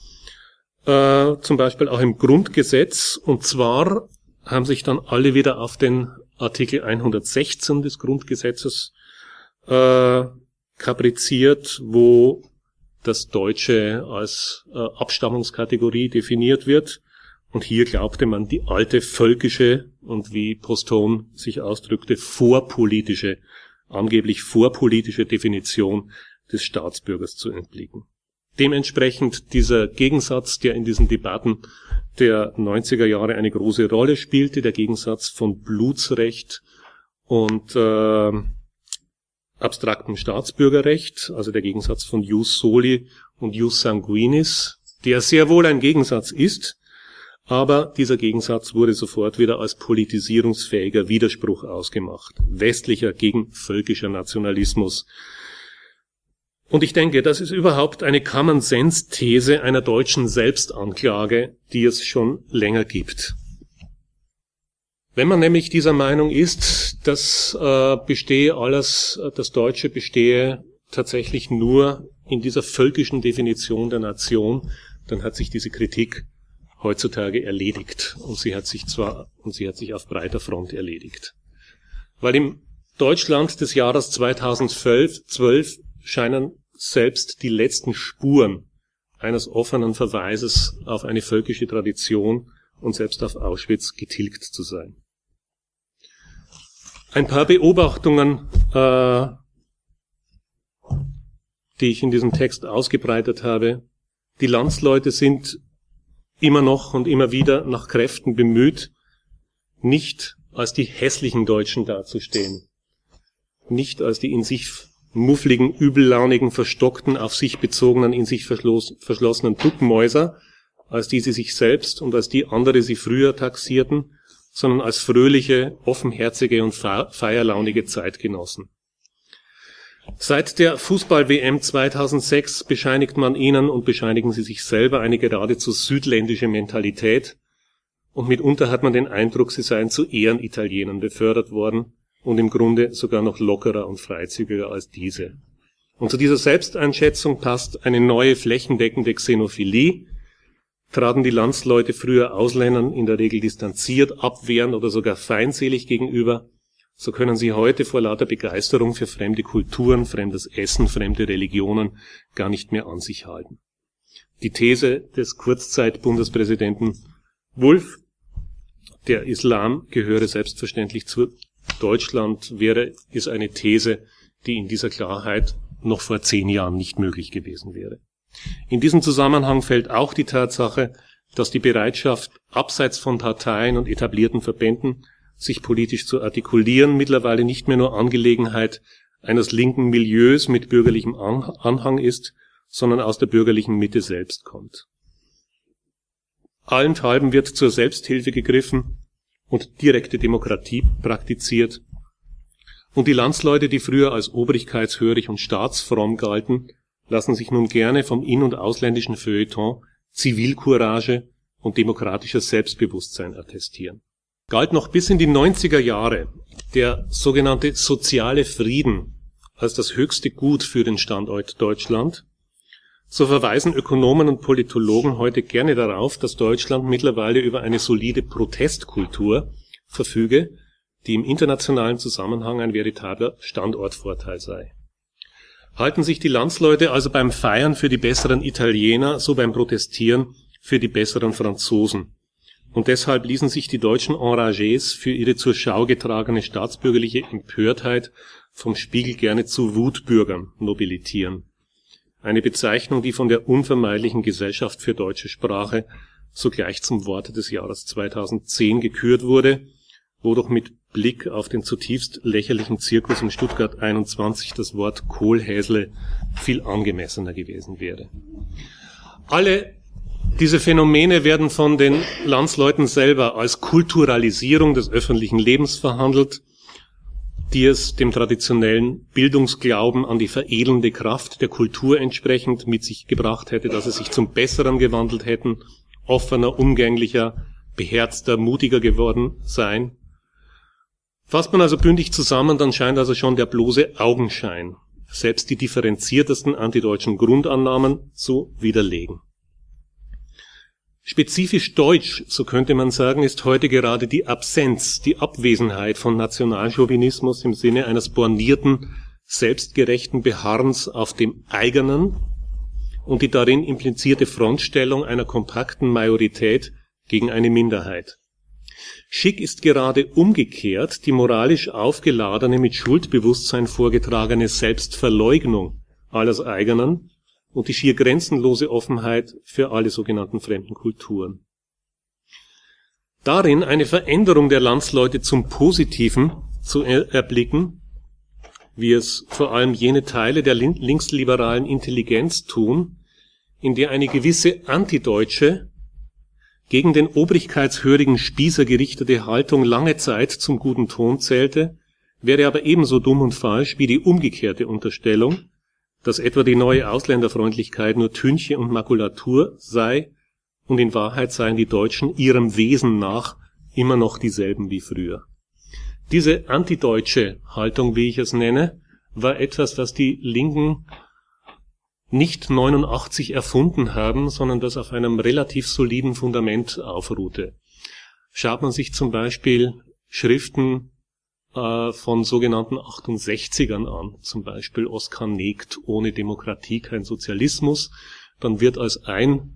äh, zum Beispiel auch im Grundgesetz, und zwar haben sich dann alle wieder auf den Artikel hundertsechzehn des Grundgesetzes äh, kapriziert, wo das Deutsche als äh, Abstammungskategorie definiert wird. Und hier glaubte man, die alte völkische und wie Poston sich ausdrückte, vorpolitische, angeblich vorpolitische Definition des Staatsbürgers zu entblicken. Dementsprechend dieser Gegensatz, der in diesen Debatten der neunziger Jahre eine große Rolle spielte, der Gegensatz von Blutsrecht und äh, abstraktem Staatsbürgerrecht, also der Gegensatz von Jus Soli und Jus sanguinis, der sehr wohl ein Gegensatz ist, aber dieser Gegensatz wurde sofort wieder als politisierungsfähiger Widerspruch ausgemacht. Westlicher gegen völkischer Nationalismus. Und ich denke, das ist überhaupt eine Common-Sense-These einer deutschen Selbstanklage, die es schon länger gibt. Wenn man nämlich dieser Meinung ist, dass äh, bestehe alles, das Deutsche bestehe tatsächlich nur in dieser völkischen Definition der Nation, dann hat sich diese Kritik heutzutage erledigt. Und sie hat sich zwar, und sie hat sich auf breiter Front erledigt. Weil im Deutschland des Jahres zweitausendzwölf scheinen selbst die letzten Spuren eines offenen Verweises auf eine völkische Tradition und selbst auf Auschwitz getilgt zu sein. Ein paar Beobachtungen, äh, die ich in diesem Text ausgebreitet habe. Die Landsleute sind immer noch und immer wieder nach Kräften bemüht, nicht als die hässlichen Deutschen dazustehen, nicht als die in sich muffligen, übellaunigen, verstockten, auf sich bezogenen, in sich verschlossenen Duckmäuser, als die sie sich selbst und als die andere sie früher taxierten, sondern als fröhliche, offenherzige und feierlaunige Zeitgenossen. Seit der Fußball-W M zweitausendsechs bescheinigt man ihnen und bescheinigen sie sich selber eine geradezu südländische Mentalität, und mitunter hat man den Eindruck, sie seien zu Ehrenitalienern befördert worden und im Grunde sogar noch lockerer und freizügiger als diese. Und zu dieser Selbsteinschätzung passt eine neue flächendeckende Xenophilie. Traten die Landsleute früher Ausländern in der Regel distanziert, abwehrend oder sogar feindselig gegenüber, so können sie heute vor lauter Begeisterung für fremde Kulturen, fremdes Essen, fremde Religionen gar nicht mehr an sich halten. Die These des Kurzzeit-Bundespräsidenten Wulff, der Islam gehöre selbstverständlich zu Deutschland, wäre, ist eine These, die in dieser Klarheit noch vor zehn Jahren nicht möglich gewesen wäre. In diesem Zusammenhang fällt auch die Tatsache, dass die Bereitschaft, abseits von Parteien und etablierten Verbänden sich politisch zu artikulieren, mittlerweile nicht mehr nur Angelegenheit eines linken Milieus mit bürgerlichem Anhang ist, sondern aus der bürgerlichen Mitte selbst kommt. Allenthalben wird zur Selbsthilfe gegriffen und direkte Demokratie praktiziert. Und die Landsleute, die früher als obrigkeitshörig und staatsfromm galten, lassen sich nun gerne vom in- und ausländischen Feuilleton Zivilcourage und demokratisches Selbstbewusstsein attestieren. Galt noch bis in die neunziger Jahre der sogenannte soziale Frieden als das höchste Gut für den Standort Deutschland, so verweisen Ökonomen und Politologen heute gerne darauf, dass Deutschland mittlerweile über eine solide Protestkultur verfüge, die im internationalen Zusammenhang ein veritabler Standortvorteil sei. Halten sich die Landsleute also beim Feiern für die besseren Italiener, so beim Protestieren für die besseren Franzosen. Und deshalb ließen sich die deutschen Enragés für ihre zur Schau getragene staatsbürgerliche Empörtheit vom Spiegel gerne zu Wutbürgern nobilitieren. Eine Bezeichnung, die von der unvermeidlichen Gesellschaft für deutsche Sprache sogleich zum Wort des Jahres zweitausendzehn gekürt wurde, wo doch mit Blick auf den zutiefst lächerlichen Zirkus in Stuttgart einundzwanzig das Wort Kohlhäsle viel angemessener gewesen wäre. Alle diese Phänomene werden von den Landsleuten selber als Kulturalisierung des öffentlichen Lebens verhandelt, die es dem traditionellen Bildungsglauben an die veredelnde Kraft der Kultur entsprechend mit sich gebracht hätte, dass sie sich zum Besseren gewandelt hätten, offener, umgänglicher, beherzter, mutiger geworden seien. Fasst man also bündig zusammen, dann scheint also schon der bloße Augenschein, selbst die differenziertesten antideutschen Grundannahmen zu widerlegen. Spezifisch deutsch, so könnte man sagen, ist heute gerade die Absenz, die Abwesenheit von Nationalchauvinismus im Sinne eines bornierten, selbstgerechten Beharrens auf dem eigenen und die darin implizierte Frontstellung einer kompakten Majorität gegen eine Minderheit. Schick ist gerade umgekehrt die moralisch aufgeladene, mit Schuldbewusstsein vorgetragene Selbstverleugnung alles eigenen und die schier grenzenlose Offenheit für alle sogenannten fremden Kulturen. Darin eine Veränderung der Landsleute zum Positiven zu erblicken, wie es vor allem jene Teile der linksliberalen Intelligenz tun, in der eine gewisse antideutsche, gegen den obrigkeitshörigen Spießer gerichtete Haltung lange Zeit zum guten Ton zählte, wäre aber ebenso dumm und falsch wie die umgekehrte Unterstellung, dass etwa die neue Ausländerfreundlichkeit nur Tünche und Makulatur sei und in Wahrheit seien die Deutschen ihrem Wesen nach immer noch dieselben wie früher. Diese antideutsche Haltung, wie ich es nenne, war etwas, das die Linken nicht neunundachtzig erfunden haben, sondern das auf einem relativ soliden Fundament aufruhte. Schaut man sich zum Beispiel Schriften äh, von sogenannten achtundsechzigern an, zum Beispiel Oskar Negt, Ohne Demokratie kein Sozialismus, dann wird als ein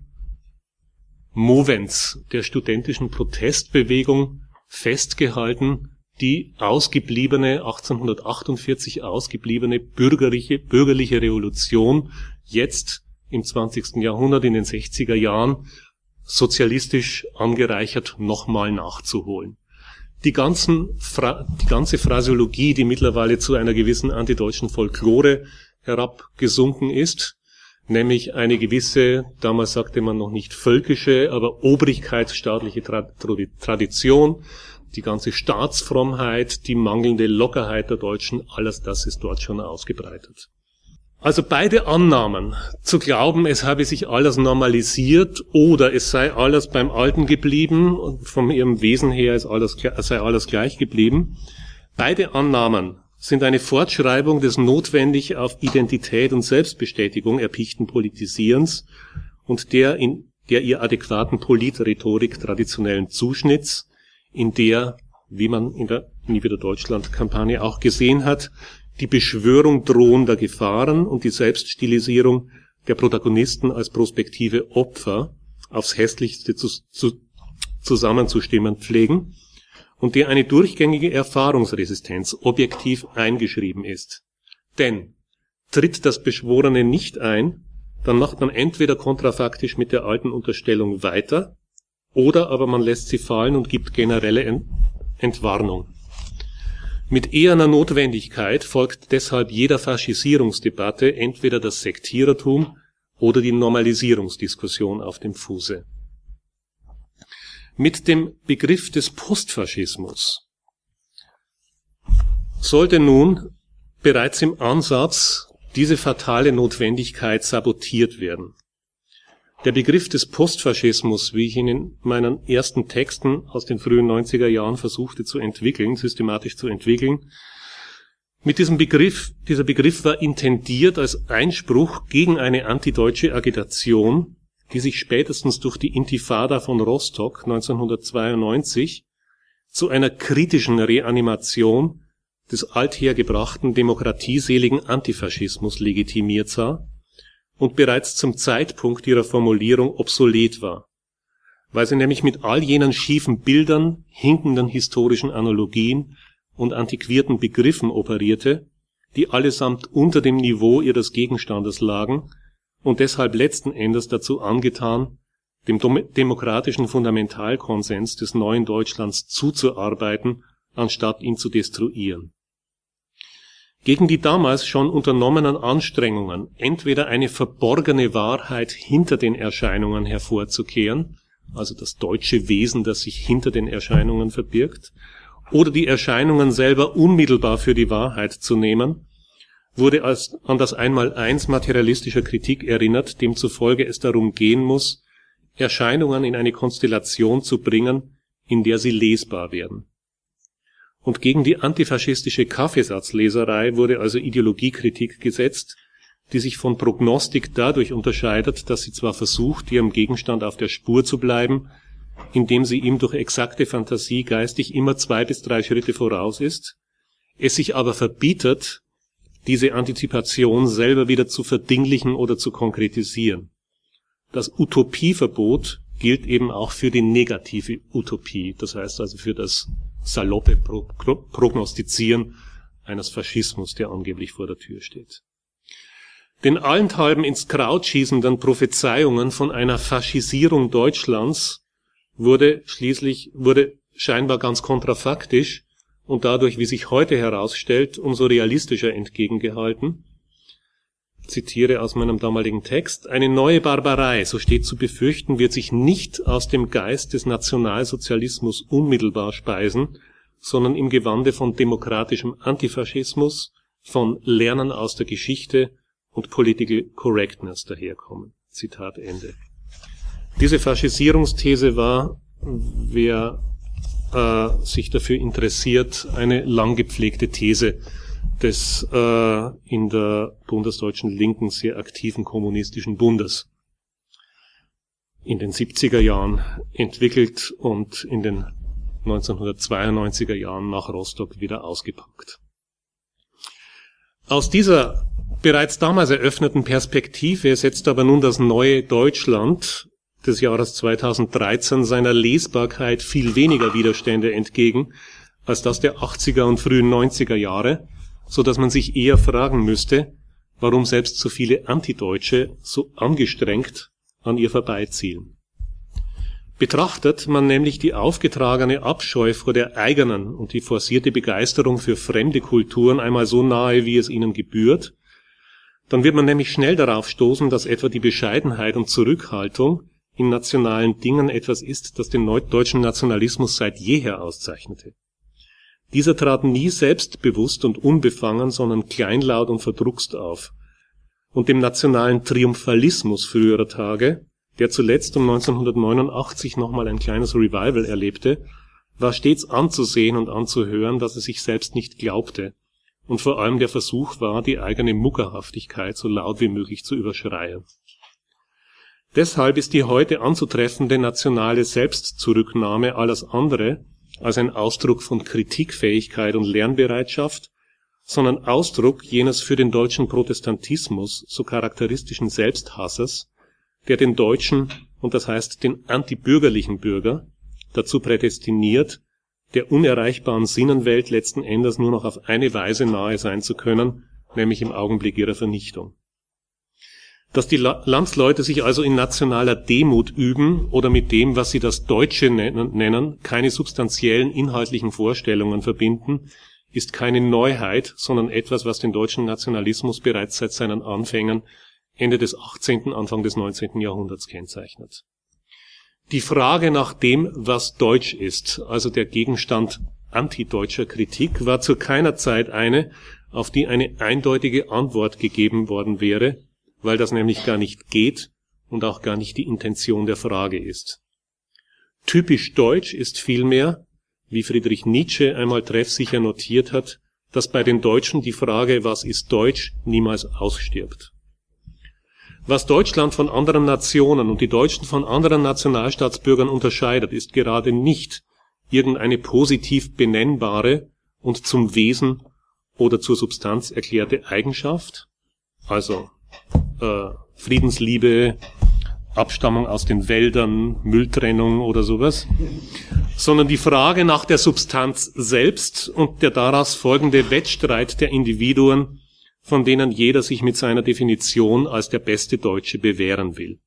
Movens der studentischen Protestbewegung festgehalten, die ausgebliebene, achtzehnhundertachtundvierzig ausgebliebene bürgerliche, bürgerliche Revolution jetzt im zwanzigsten Jahrhundert, in den sechziger Jahren, sozialistisch angereichert nochmal nachzuholen. Die ganzen, Fra- die ganze Phraseologie, die mittlerweile zu einer gewissen antideutschen Folklore herabgesunken ist, nämlich eine gewisse, damals sagte man noch nicht völkische, aber obrigkeitsstaatliche Tra- Tradition, die ganze Staatsfrommheit, die mangelnde Lockerheit der Deutschen, alles das ist dort schon ausgebreitet. Also beide Annahmen, zu glauben, es habe sich alles normalisiert oder es sei alles beim Alten geblieben und von ihrem Wesen her ist alles, sei alles gleich geblieben, beide Annahmen sind eine Fortschreibung des notwendig auf Identität und Selbstbestätigung erpichten Politisierens und der in der ihr adäquaten Politrhetorik traditionellen Zuschnitts, in der, wie man in der Nie wieder Deutschland-Kampagne auch gesehen hat, die Beschwörung drohender Gefahren und die Selbststilisierung der Protagonisten als prospektive Opfer aufs Hässlichste zu, zu, zusammenzustimmen pflegen und der eine durchgängige Erfahrungsresistenz objektiv eingeschrieben ist. Denn tritt das Beschworene nicht ein, dann macht man entweder kontrafaktisch mit der alten Unterstellung weiter, oder aber man lässt sie fallen und gibt generelle Ent- Entwarnung. Mit eherner Notwendigkeit folgt deshalb jeder Faschisierungsdebatte entweder das Sektierertum oder die Normalisierungsdiskussion auf dem Fuße. Mit dem Begriff des Postfaschismus sollte nun bereits im Ansatz diese fatale Notwendigkeit sabotiert werden. Der Begriff des Postfaschismus, wie ich ihn in meinen ersten Texten aus den frühen neunziger Jahren versuchte zu entwickeln, systematisch zu entwickeln, mit diesem Begriff, dieser Begriff war intendiert als Einspruch gegen eine antideutsche Agitation, die sich spätestens durch die Intifada von Rostock neunzehnhundertzweiundneunzig zu einer kritischen Reanimation des althergebrachten demokratieseligen Antifaschismus legitimiert sah und bereits zum Zeitpunkt ihrer Formulierung obsolet war, weil sie nämlich mit all jenen schiefen Bildern, hinkenden historischen Analogien und antiquierten Begriffen operierte, die allesamt unter dem Niveau ihres Gegenstandes lagen und deshalb letzten Endes dazu angetan, dem demokratischen Fundamentalkonsens des neuen Deutschlands zuzuarbeiten, anstatt ihn zu destruieren. Gegen die damals schon unternommenen Anstrengungen, entweder eine verborgene Wahrheit hinter den Erscheinungen hervorzukehren, also das deutsche Wesen, das sich hinter den Erscheinungen verbirgt, oder die Erscheinungen selber unmittelbar für die Wahrheit zu nehmen, wurde als an das Einmaleins materialistischer Kritik erinnert, demzufolge es darum gehen muss, Erscheinungen in eine Konstellation zu bringen, in der sie lesbar werden. Und gegen die antifaschistische Kaffeesatzleserei wurde also Ideologiekritik gesetzt, die sich von Prognostik dadurch unterscheidet, dass sie zwar versucht, ihrem Gegenstand auf der Spur zu bleiben, indem sie ihm durch exakte Fantasie geistig immer zwei bis drei Schritte voraus ist, es sich aber verbietet, diese Antizipation selber wieder zu verdinglichen oder zu konkretisieren. Das Utopieverbot gilt eben auch für die negative Utopie, das heißt also für das saloppe Pro- Prognostizieren eines Faschismus, der angeblich vor der Tür steht. Den allenthalben ins Kraut schießenden Prophezeiungen von einer Faschisierung Deutschlands wurde schließlich, wurde scheinbar ganz kontrafaktisch und dadurch, wie sich heute herausstellt, umso realistischer entgegengehalten. zitiere aus meinem damaligen Text, eine neue Barbarei, so steht zu befürchten, wird sich nicht aus dem Geist des Nationalsozialismus unmittelbar speisen, sondern im Gewande von demokratischem Antifaschismus, von Lernen aus der Geschichte und Political Correctness daherkommen. Zitat Ende. Diese Faschisierungsthese war, wer äh, sich dafür interessiert, eine lang gepflegte These des äh, in der bundesdeutschen Linken sehr aktiven kommunistischen Bundes in den siebziger Jahren entwickelt und in den neunzehnhundertzweiundneunziger Jahren nach Rostock wieder ausgepackt. Aus dieser bereits damals eröffneten Perspektive setzt aber nun das neue Deutschland des Jahres zweitausenddreizehn seiner Lesbarkeit viel weniger Widerstände entgegen als das der achtziger und frühen neunziger Jahre, so dass man sich eher fragen müsste, warum selbst so viele Antideutsche so angestrengt an ihr vorbeizielen. Betrachtet man nämlich die aufgetragene Abscheu vor der eigenen und die forcierte Begeisterung für fremde Kulturen einmal so nahe, wie es ihnen gebührt, dann wird man nämlich schnell darauf stoßen, dass etwa die Bescheidenheit und Zurückhaltung in nationalen Dingen etwas ist, das den deutschen Nationalismus seit jeher auszeichnete. Dieser trat nie selbstbewusst und unbefangen, sondern kleinlaut und verdruckst auf. Und dem nationalen Triumphalismus früherer Tage, der zuletzt um neunzehnhundertneunundachtzig nochmal ein kleines Revival erlebte, war stets anzusehen und anzuhören, dass er sich selbst nicht glaubte und vor allem der Versuch war, die eigene Muckerhaftigkeit so laut wie möglich zu überschreien. Deshalb ist die heute anzutreffende nationale Selbstzurücknahme alles andere als ein Ausdruck von Kritikfähigkeit und Lernbereitschaft, sondern Ausdruck jenes für den deutschen Protestantismus so charakteristischen Selbsthasses, der den Deutschen, und das heißt den antibürgerlichen Bürger, dazu prädestiniert, der unerreichbaren Sinnenwelt letzten Endes nur noch auf eine Weise nahe sein zu können, nämlich im Augenblick ihrer Vernichtung. Dass die Landsleute sich also in nationaler Demut üben oder mit dem, was sie das Deutsche nennen, keine substanziellen inhaltlichen Vorstellungen verbinden, ist keine Neuheit, sondern etwas, was den deutschen Nationalismus bereits seit seinen Anfängen Ende des achtzehnten, Anfang des neunzehnten Jahrhunderts kennzeichnet. Die Frage nach dem, was Deutsch ist, also der Gegenstand antideutscher Kritik, war zu keiner Zeit eine, auf die eine eindeutige Antwort gegeben worden wäre, weil das nämlich gar nicht geht und auch gar nicht die Intention der Frage ist. Typisch deutsch ist vielmehr, wie Friedrich Nietzsche einmal treffsicher notiert hat, dass bei den Deutschen die Frage, was ist Deutsch, niemals ausstirbt. Was Deutschland von anderen Nationen und die Deutschen von anderen Nationalstaatsbürgern unterscheidet, ist gerade nicht irgendeine positiv benennbare und zum Wesen oder zur Substanz erklärte Eigenschaft, also äh, Friedensliebe, Abstammung aus den Wäldern, Mülltrennung oder sowas, sondern die Frage nach der Substanz selbst und der daraus folgende Wettstreit der Individuen, von denen jeder sich mit seiner Definition als der beste Deutsche bewähren will.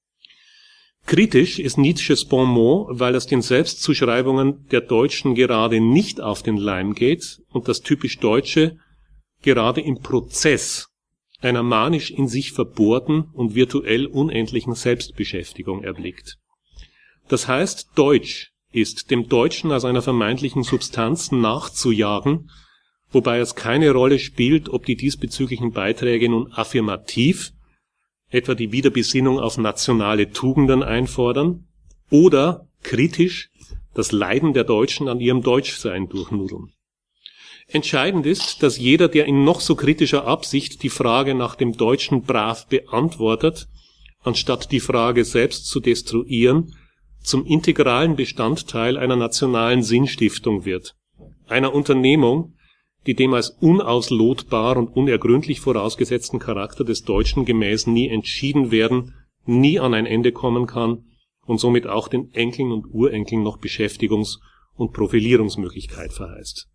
Kritisch ist Nietzsches Bonmot, weil es den Selbstzuschreibungen der Deutschen gerade nicht auf den Leim geht und das typisch Deutsche gerade im Prozess einer manisch in sich verbohrten und virtuell unendlichen Selbstbeschäftigung erblickt. Das heißt, Deutsch ist dem Deutschen als einer vermeintlichen Substanz nachzujagen, wobei es keine Rolle spielt, ob die diesbezüglichen Beiträge nun affirmativ, etwa die Wiederbesinnung auf nationale Tugenden einfordern, oder kritisch das Leiden der Deutschen an ihrem Deutschsein durchnudeln. Entscheidend ist, dass jeder, der in noch so kritischer Absicht die Frage nach dem Deutschen brav beantwortet, anstatt die Frage selbst zu destruieren, zum integralen Bestandteil einer nationalen Sinnstiftung wird, einer Unternehmung, die dem als unauslotbar und unergründlich vorausgesetzten Charakter des Deutschen gemäß nie entschieden werden, nie an ein Ende kommen kann und somit auch den Enkeln und Urenkeln noch Beschäftigungs- und Profilierungsmöglichkeit verheißt.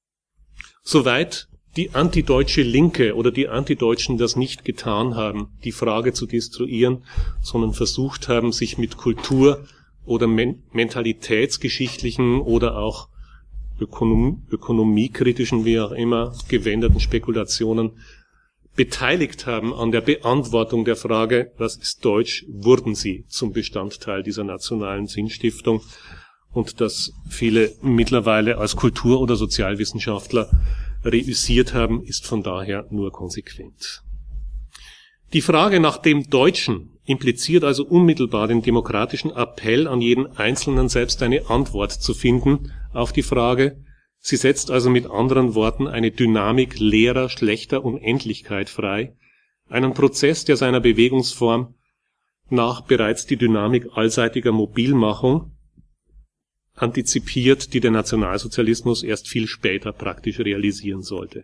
Soweit die antideutsche Linke oder die Antideutschen das nicht getan haben, die Frage zu destruieren, sondern versucht haben, sich mit Kultur- oder men- mentalitätsgeschichtlichen oder auch Ökonom- ökonomiekritischen, wie auch immer, gewendeten Spekulationen beteiligt haben an der Beantwortung der Frage, was ist Deutsch, wurden sie zum Bestandteil dieser nationalen Sinnstiftung, und dass viele mittlerweile als Kultur- oder Sozialwissenschaftler reüssiert haben, ist von daher nur konsequent. Die Frage nach dem Deutschen impliziert also unmittelbar den demokratischen Appell an jeden Einzelnen, selbst eine Antwort zu finden auf die Frage. Sie setzt also mit anderen Worten eine Dynamik leerer, schlechter Unendlichkeit frei, einen Prozess, der seiner Bewegungsform nach bereits die Dynamik allseitiger Mobilmachung antizipiert, die der Nationalsozialismus erst viel später praktisch realisieren sollte.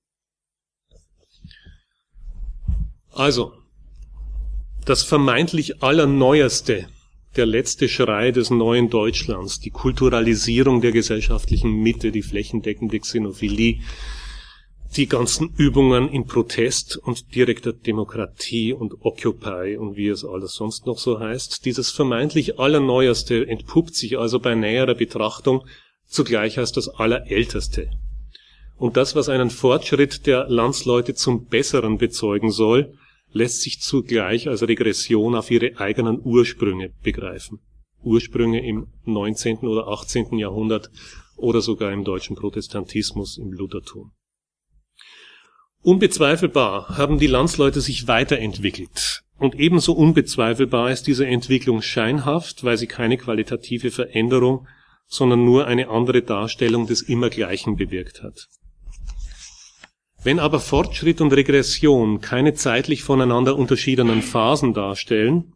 Also, das vermeintlich Allerneueste, der letzte Schrei des neuen Deutschlands, die Kulturalisierung der gesellschaftlichen Mitte, die flächendeckende Xenophilie, die ganzen Übungen in Protest und direkter Demokratie und Occupy und wie es alles sonst noch so heißt. Dieses vermeintlich Allerneueste entpuppt sich also bei näherer Betrachtung zugleich als das Allerälteste. Und das, was einen Fortschritt der Landsleute zum Besseren bezeugen soll, lässt sich zugleich als Regression auf ihre eigenen Ursprünge begreifen. Ursprünge im neunzehnten oder achtzehnten Jahrhundert oder sogar im deutschen Protestantismus, im Luthertum. Unbezweifelbar haben die Landsleute sich weiterentwickelt. Und ebenso unbezweifelbar ist diese Entwicklung scheinhaft, weil sie keine qualitative Veränderung, sondern nur eine andere Darstellung des Immergleichen bewirkt hat. Wenn aber Fortschritt und Regression keine zeitlich voneinander unterschiedenen Phasen darstellen,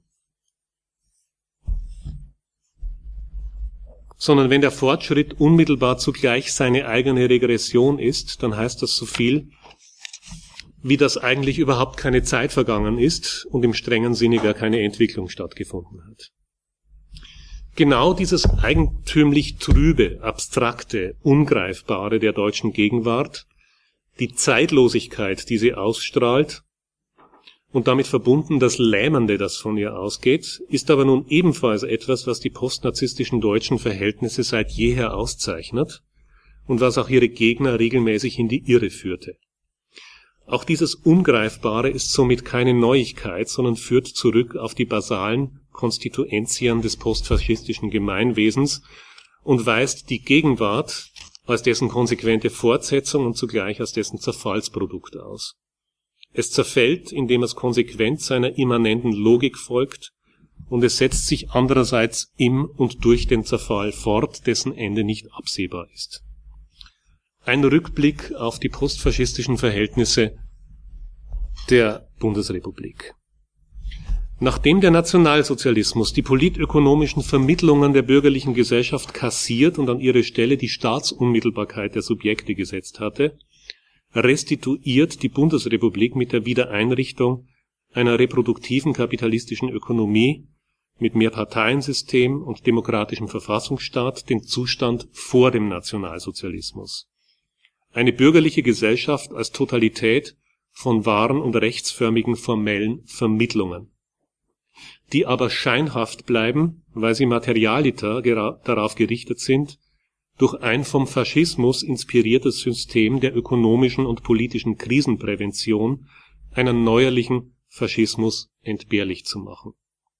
sondern wenn der Fortschritt unmittelbar zugleich seine eigene Regression ist, dann heißt das so viel, wie dass eigentlich überhaupt keine Zeit vergangen ist und im strengen Sinne gar keine Entwicklung stattgefunden hat. Genau dieses eigentümlich trübe, abstrakte, ungreifbare der deutschen Gegenwart, die Zeitlosigkeit, die sie ausstrahlt, und damit verbunden das Lähmende, das von ihr ausgeht, ist aber nun ebenfalls etwas, was die postnarzisstischen deutschen Verhältnisse seit jeher auszeichnet und was auch ihre Gegner regelmäßig in die Irre führte. Auch dieses Ungreifbare ist somit keine Neuigkeit, sondern führt zurück auf die basalen Konstituentien des postfaschistischen Gemeinwesens und weist die Gegenwart als dessen konsequente Fortsetzung und zugleich als dessen Zerfallsprodukt aus. Es zerfällt, indem es konsequent seiner immanenten Logik folgt, und es setzt sich andererseits im und durch den Zerfall fort, dessen Ende nicht absehbar ist. Ein Rückblick auf die postfaschistischen Verhältnisse der Bundesrepublik. Nachdem der Nationalsozialismus die politökonomischen Vermittlungen der bürgerlichen Gesellschaft kassiert und an ihre Stelle die Staatsunmittelbarkeit der Subjekte gesetzt hatte, restituiert die Bundesrepublik mit der Wiedereinrichtung einer reproduktiven kapitalistischen Ökonomie mit Mehrparteiensystem und demokratischem Verfassungsstaat den Zustand vor dem Nationalsozialismus. Eine bürgerliche Gesellschaft als Totalität von wahren und rechtsförmigen formellen Vermittlungen, die aber scheinhaft bleiben, weil sie materialiter darauf gerichtet sind, durch ein vom Faschismus inspiriertes System der ökonomischen und politischen Krisenprävention einen neuerlichen Faschismus entbehrlich zu machen.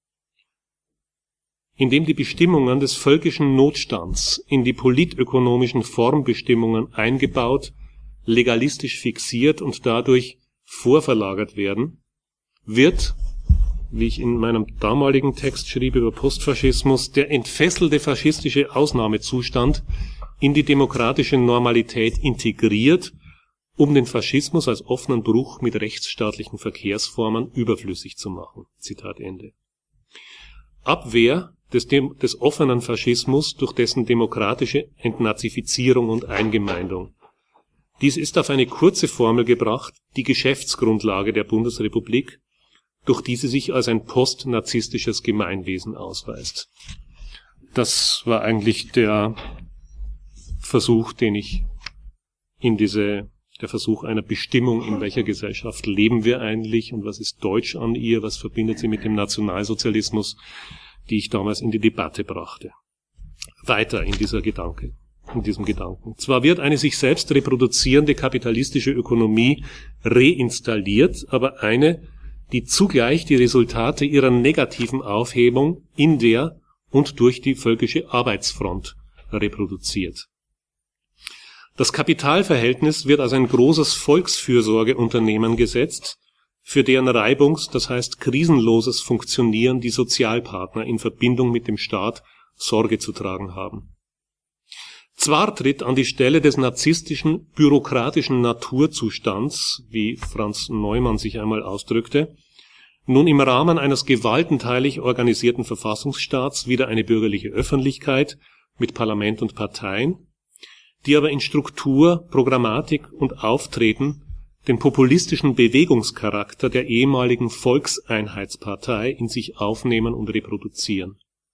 Indem die Bestimmungen des völkischen Notstands in die politökonomischen Formbestimmungen eingebaut, legalistisch fixiert und dadurch vorverlagert werden, wird, wie ich in meinem damaligen Text schrieb über Postfaschismus, der entfesselte faschistische Ausnahmezustand in die demokratische Normalität integriert, um den Faschismus als offenen Bruch mit rechtsstaatlichen Verkehrsformen überflüssig zu machen. Zitat Ende. Abwehr des, des offenen Faschismus durch dessen demokratische Entnazifizierung und Eingemeindung. Dies ist auf eine kurze Formel gebracht die Geschäftsgrundlage der Bundesrepublik, durch die sie sich als ein postnarzisstisches Gemeinwesen ausweist. Das war eigentlich der Versuch, den ich in diese, der Versuch einer Bestimmung, in welcher Gesellschaft leben wir eigentlich und was ist deutsch an ihr, was verbindet sie mit dem Nationalsozialismus, die ich damals in die Debatte brachte. Weiter in dieser Gedanke. in diesem Gedanken. Zwar wird eine sich selbst reproduzierende kapitalistische Ökonomie reinstalliert, aber eine, die zugleich die Resultate ihrer negativen Aufhebung in der und durch die völkische Arbeitsfront reproduziert. Das Kapitalverhältnis wird als ein großes Volksfürsorgeunternehmen gesetzt, für deren reibungs-, das heißt krisenloses Funktionieren die Sozialpartner in Verbindung mit dem Staat Sorge zu tragen haben. Zwar tritt an die Stelle des narzisstischen, bürokratischen Naturzustands, wie Franz Neumann sich einmal ausdrückte, nun im Rahmen eines gewaltenteilig organisierten Verfassungsstaats wieder eine bürgerliche Öffentlichkeit mit Parlament und Parteien, die aber in Struktur, Programmatik und Auftreten den populistischen Bewegungscharakter der ehemaligen Volkseinheitspartei in sich aufnehmen und reproduzieren.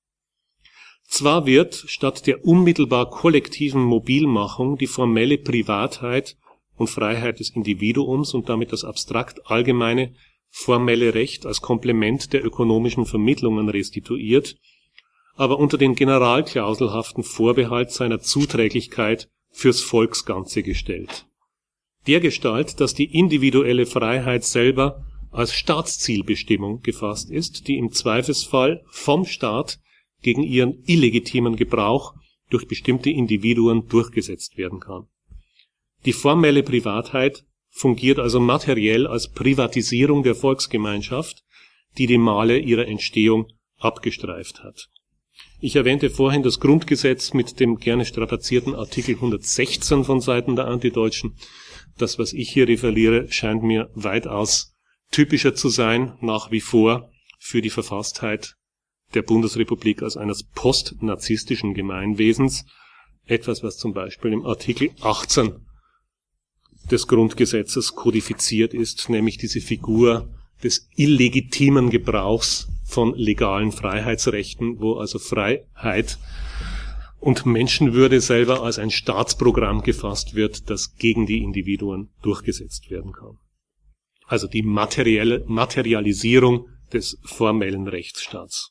Zwar wird statt der unmittelbar kollektiven Mobilmachung die formelle Privatheit und Freiheit des Individuums und damit das abstrakt allgemeine formelle Recht als Komplement der ökonomischen Vermittlungen restituiert, aber unter den generalklauselhaften Vorbehalt seiner Zuträglichkeit fürs Volksganze gestellt. Dergestalt, dass die individuelle Freiheit selber als Staatszielbestimmung gefasst ist, die im Zweifelsfall vom Staat gegen ihren illegitimen Gebrauch durch bestimmte Individuen durchgesetzt werden kann. Die formelle Privatheit fungiert also materiell als Privatisierung der Volksgemeinschaft, die die Male ihrer Entstehung abgestreift hat. Ich erwähnte vorhin das Grundgesetz mit dem gerne strapazierten Artikel hundertsechzehn von Seiten der Antideutschen. Das, was ich hier referiere, scheint mir weitaus typischer zu sein, nach wie vor, für die Verfasstheit der Bundesrepublik als eines postnarzisstischen Gemeinwesens. Etwas, was zum Beispiel im Artikel achtzehn des Grundgesetzes kodifiziert ist, nämlich diese Figur des illegitimen Gebrauchs von legalen Freiheitsrechten, wo also Freiheit und Menschenwürde selber als ein Staatsprogramm gefasst wird, das gegen die Individuen durchgesetzt werden kann. Also die materielle Materialisierung des formellen Rechtsstaats.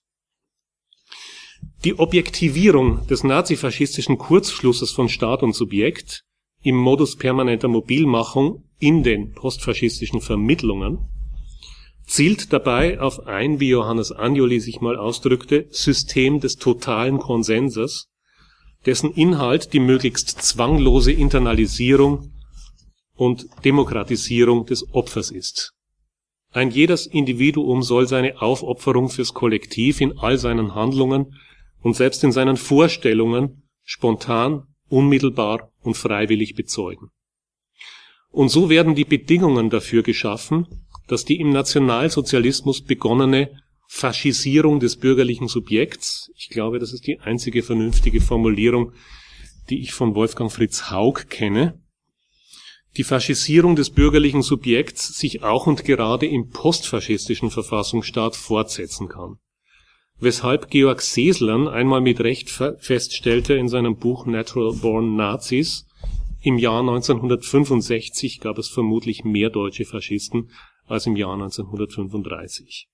Die Objektivierung des nazifaschistischen Kurzschlusses von Staat und Subjekt im Modus permanenter Mobilmachung in den postfaschistischen Vermittlungen zielt dabei auf ein, wie Johannes Anjoli sich mal ausdrückte, System des totalen Konsenses, dessen Inhalt die möglichst zwanglose Internalisierung und Demokratisierung des Opfers ist. Ein jedes Individuum soll seine Aufopferung fürs Kollektiv in all seinen Handlungen und selbst in seinen Vorstellungen spontan, unmittelbar und freiwillig bezeugen. Und so werden die Bedingungen dafür geschaffen, dass die im Nationalsozialismus begonnene Faschisierung des bürgerlichen Subjekts, ich glaube, das ist die einzige vernünftige Formulierung, die ich von Wolfgang Fritz Haug kenne, die Faschisierung des bürgerlichen Subjekts sich auch und gerade im postfaschistischen Verfassungsstaat fortsetzen kann. Weshalb Georg Seslern einmal mit Recht feststellte in seinem Buch Natural Born Nazis, im Jahr neunzehnhundertfünfundsechzig gab es vermutlich mehr deutsche Faschisten als im Jahr neunzehnhundertfünfunddreißig.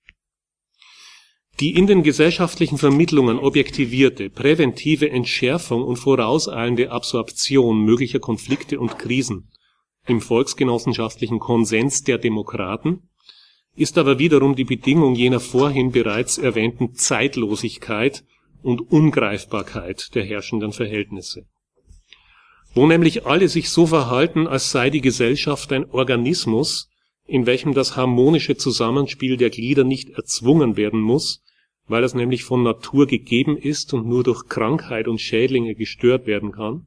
Die in den gesellschaftlichen Vermittlungen objektivierte, präventive Entschärfung und vorauseilende Absorption möglicher Konflikte und Krisen im volksgenossenschaftlichen Konsens der Demokraten ist aber wiederum die Bedingung jener vorhin bereits erwähnten Zeitlosigkeit und Ungreifbarkeit der herrschenden Verhältnisse. Wo nämlich alle sich so verhalten, als sei die Gesellschaft ein Organismus, in welchem das harmonische Zusammenspiel der Glieder nicht erzwungen werden muss, weil es nämlich von Natur gegeben ist und nur durch Krankheit und Schädlinge gestört werden kann,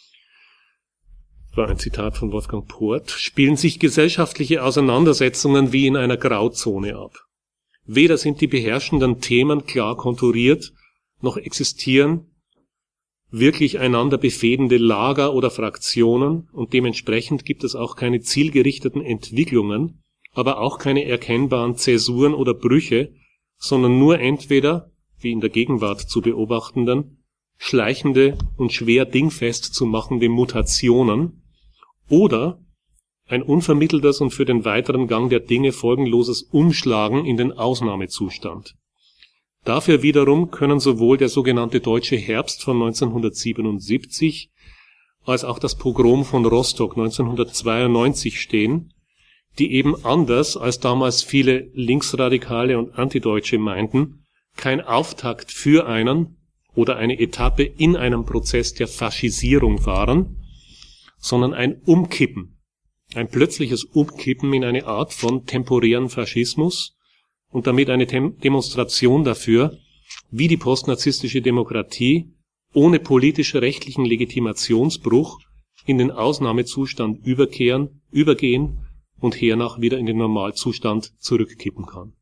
das war ein Zitat von Wolfgang Port, spielen sich gesellschaftliche Auseinandersetzungen wie in einer Grauzone ab. Weder sind die beherrschenden Themen klar konturiert, noch existieren wirklich einander befehdende Lager oder Fraktionen und dementsprechend gibt es auch keine zielgerichteten Entwicklungen, aber auch keine erkennbaren Zäsuren oder Brüche, sondern nur entweder, wie in der Gegenwart zu beobachtenden, schleichende und schwer dingfest zu machende Mutationen oder ein unvermitteltes und für den weiteren Gang der Dinge folgenloses Umschlagen in den Ausnahmezustand. Dafür wiederum können sowohl der sogenannte Deutsche Herbst von neunzehnhundertsiebenundsiebzig als auch das Pogrom von Rostock neunzehnhundertzweiundneunzig stehen, die eben anders als damals viele Linksradikale und Antideutsche meinten, kein Auftakt für einen oder eine Etappe in einem Prozess der Faschisierung waren, sondern ein Umkippen, ein plötzliches Umkippen in eine Art von temporären Faschismus und damit eine Tem- Demonstration dafür, wie die postnarzisstische Demokratie ohne politisch-rechtlichen Legitimationsbruch in den Ausnahmezustand überkehren, übergehen und hernach wieder in den Normalzustand zurückkippen kann.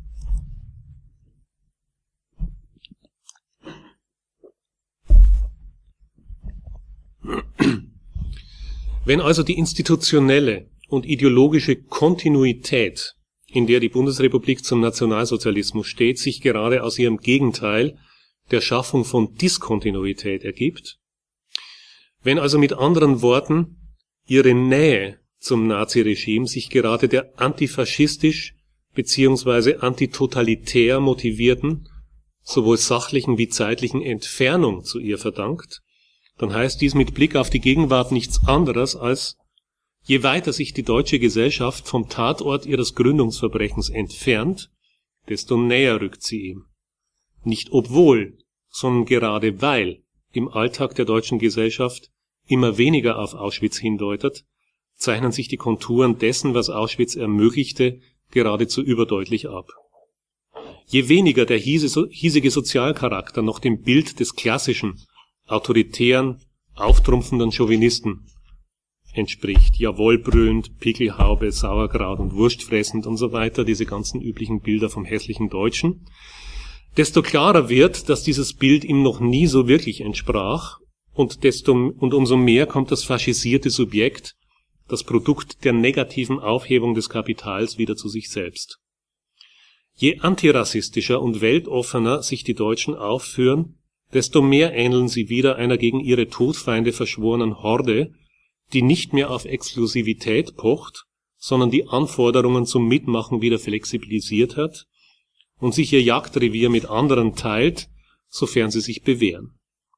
Wenn also die institutionelle und ideologische Kontinuität, in der die Bundesrepublik zum Nationalsozialismus steht, sich gerade aus ihrem Gegenteil, der Schaffung von Diskontinuität, ergibt, wenn also mit anderen Worten ihre Nähe zum Naziregime sich gerade der antifaschistisch bzw. antitotalitär motivierten, sowohl sachlichen wie zeitlichen Entfernung zu ihr verdankt, dann heißt dies mit Blick auf die Gegenwart nichts anderes als, je weiter sich die deutsche Gesellschaft vom Tatort ihres Gründungsverbrechens entfernt, desto näher rückt sie ihm. Nicht obwohl, sondern gerade weil im Alltag der deutschen Gesellschaft immer weniger auf Auschwitz hindeutet, zeichnen sich die Konturen dessen, was Auschwitz ermöglichte, geradezu überdeutlich ab. Je weniger der hiesige Sozialcharakter noch dem Bild des klassischen, autoritären, auftrumpfenden Chauvinisten entspricht, jawohlbrüllend, Pickelhaube, Sauerkraut und Wurst fressend und so weiter, diese ganzen üblichen Bilder vom hässlichen Deutschen, desto klarer wird, dass dieses Bild ihm noch nie so wirklich entsprach und desto und umso mehr kommt das faschisierte Subjekt, das Produkt der negativen Aufhebung des Kapitals, wieder zu sich selbst. Je antirassistischer und weltoffener sich die Deutschen aufführen, desto mehr ähneln sie wieder einer gegen ihre Todfeinde verschworenen Horde, die nicht mehr auf Exklusivität pocht, sondern die Anforderungen zum Mitmachen wieder flexibilisiert hat und sich ihr Jagdrevier mit anderen teilt, sofern sie sich bewähren.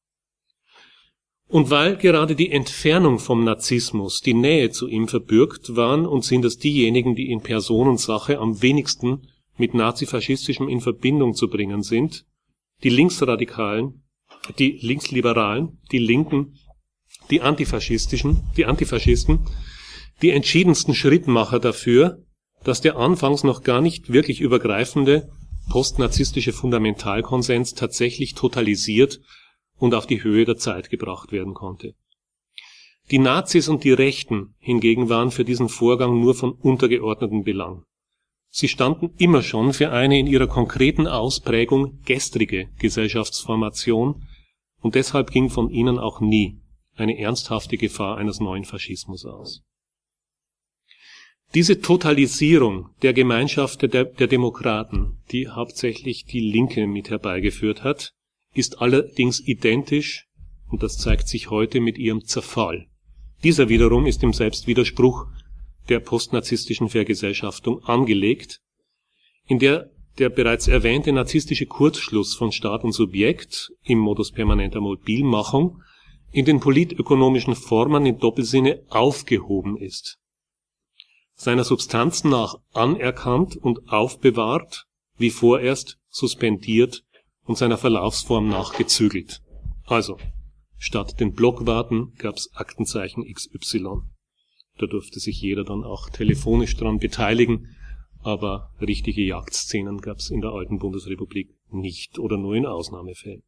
Und weil gerade die Entfernung vom Narzissmus die Nähe zu ihm verbürgt, waren und sind es diejenigen, die in Person und Sache am wenigsten mit Nazifaschistisem in Verbindung zu bringen sind, die Linksradikalen, die Linksliberalen, die Linken, die Antifaschistischen, die Antifaschisten, die entschiedensten Schrittmacher dafür, dass der anfangs noch gar nicht wirklich übergreifende postnarzisstische Fundamentalkonsens tatsächlich totalisiert und auf die Höhe der Zeit gebracht werden konnte. Die Nazis und die Rechten hingegen waren für diesen Vorgang nur von untergeordnetem Belang. Sie standen immer schon für eine in ihrer konkreten Ausprägung gestrige Gesellschaftsformation und deshalb ging von ihnen auch nie eine ernsthafte Gefahr eines neuen Faschismus aus. Diese Totalisierung der Gemeinschaft der, der Demokraten, die hauptsächlich die Linke mit herbeigeführt hat, ist allerdings identisch, und das zeigt sich heute, mit ihrem Zerfall. Dieser wiederum ist im Selbstwiderspruch der postnarzisstischen Vergesellschaftung angelegt, in der der bereits erwähnte narzisstische Kurzschluss von Staat und Subjekt im Modus permanenter Mobilmachung in den politökonomischen Formen im Doppelsinne aufgehoben ist. Seiner Substanz nach anerkannt und aufbewahrt, wie vorerst suspendiert und seiner Verlaufsform nach gezügelt. Also, statt den Blockwarten gab's Aktenzeichen X Y. Da durfte sich jeder dann auch telefonisch dran beteiligen, aber richtige Jagdszenen gab's in der alten Bundesrepublik nicht oder nur in Ausnahmefällen.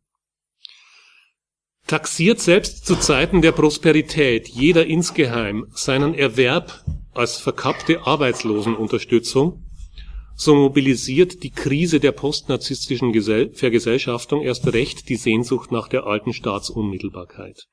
Taxiert selbst zu Zeiten der Prosperität jeder insgeheim seinen Erwerb als verkappte Arbeitslosenunterstützung, so mobilisiert die Krise der postnarzisstischen Gesell- Vergesellschaftung erst recht die Sehnsucht nach der alten Staatsunmittelbarkeit.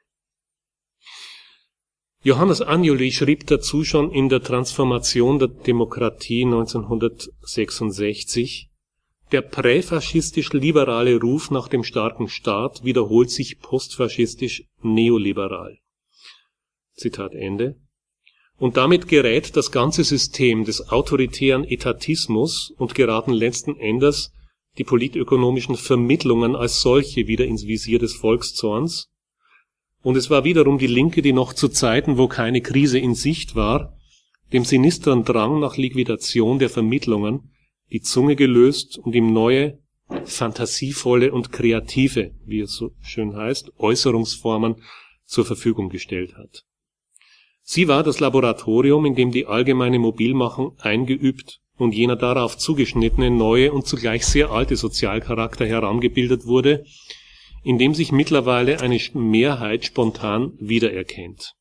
Johannes Anjuli schrieb dazu schon in der Transformation der Demokratie neunzehnhundertsechsundsechzig, der präfaschistisch-liberale Ruf nach dem starken Staat wiederholt sich postfaschistisch-neoliberal. Zitat Ende. Und damit gerät das ganze System des autoritären Etatismus und geraten letzten Endes die politökonomischen Vermittlungen als solche wieder ins Visier des Volkszorns. Und es war wiederum die Linke, die noch zu Zeiten, wo keine Krise in Sicht war, dem sinisteren Drang nach Liquidation der Vermittlungen die Zunge gelöst und ihm neue, fantasievolle und kreative, wie es so schön heißt, Äußerungsformen zur Verfügung gestellt hat. Sie war das Laboratorium, in dem die allgemeine Mobilmachung eingeübt und jener darauf zugeschnittene neue und zugleich sehr alte Sozialcharakter herangebildet wurde, in dem sich mittlerweile eine Mehrheit spontan wiedererkennt.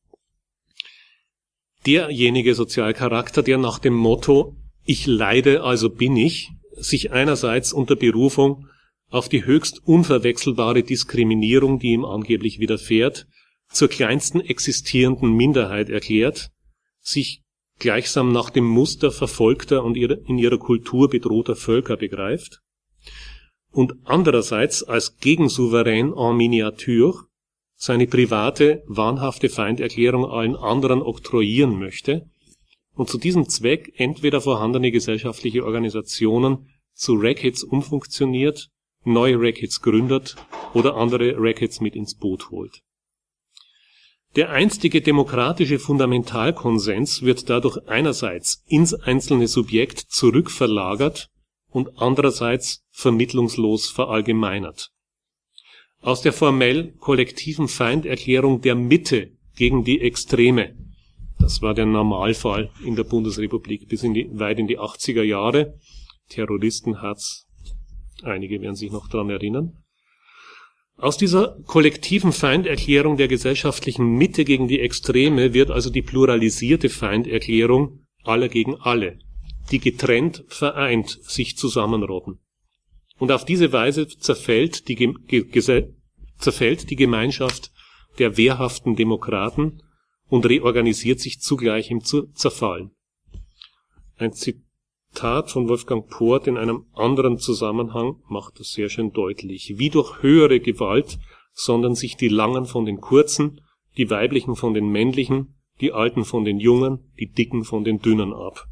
Derjenige Sozialcharakter, der nach dem Motto »Ich leide, also bin ich« sich einerseits unter Berufung auf die höchst unverwechselbare Diskriminierung, die ihm angeblich widerfährt, zur kleinsten existierenden Minderheit erklärt, sich gleichsam nach dem Muster verfolgter und in ihrer Kultur bedrohter Völker begreift und andererseits als Gegensouverän en miniature seine private, wahnhafte Feinderklärung allen anderen oktroyieren möchte und zu diesem Zweck entweder vorhandene gesellschaftliche Organisationen zu Rackets umfunktioniert, neue Rackets gründet oder andere Rackets mit ins Boot holt. Der einstige demokratische Fundamentalkonsens wird dadurch einerseits ins einzelne Subjekt zurückverlagert und andererseits vermittlungslos verallgemeinert. Aus der formell kollektiven Feinderklärung der Mitte gegen die Extreme, das war der Normalfall in der Bundesrepublik bis in die, weit in die achtziger Jahre, Terroristenherz, einige werden sich noch daran erinnern. Aus dieser kollektiven Feinderklärung der gesellschaftlichen Mitte gegen die Extreme wird also die pluralisierte Feinderklärung aller gegen alle, die getrennt, vereint sich zusammenrotten. Und auf diese Weise zerfällt die, Ge- zerfällt die Gemeinschaft der wehrhaften Demokraten und reorganisiert sich zugleich im Zerfallen. Ein Zitat von Wolfgang Poort in einem anderen Zusammenhang macht das sehr schön deutlich. Wie durch höhere Gewalt sondern sich die Langen von den Kurzen, die Weiblichen von den Männlichen, die Alten von den Jungen, die Dicken von den Dünnen ab.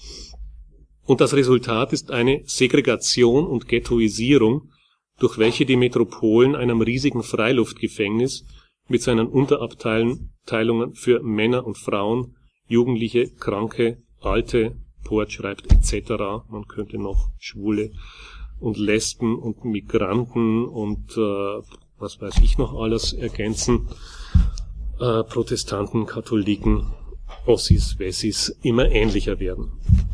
Und das Resultat ist eine Segregation und Ghettoisierung, durch welche die Metropolen einem riesigen Freiluftgefängnis mit seinen Unterabteilungen für Männer und Frauen, Jugendliche, Kranke, Alte, Poort schreibt et cetera, man könnte noch Schwule und Lesben und Migranten und äh, was weiß ich noch alles ergänzen, äh, Protestanten, Katholiken, Ossis, Wessis immer ähnlicher werden.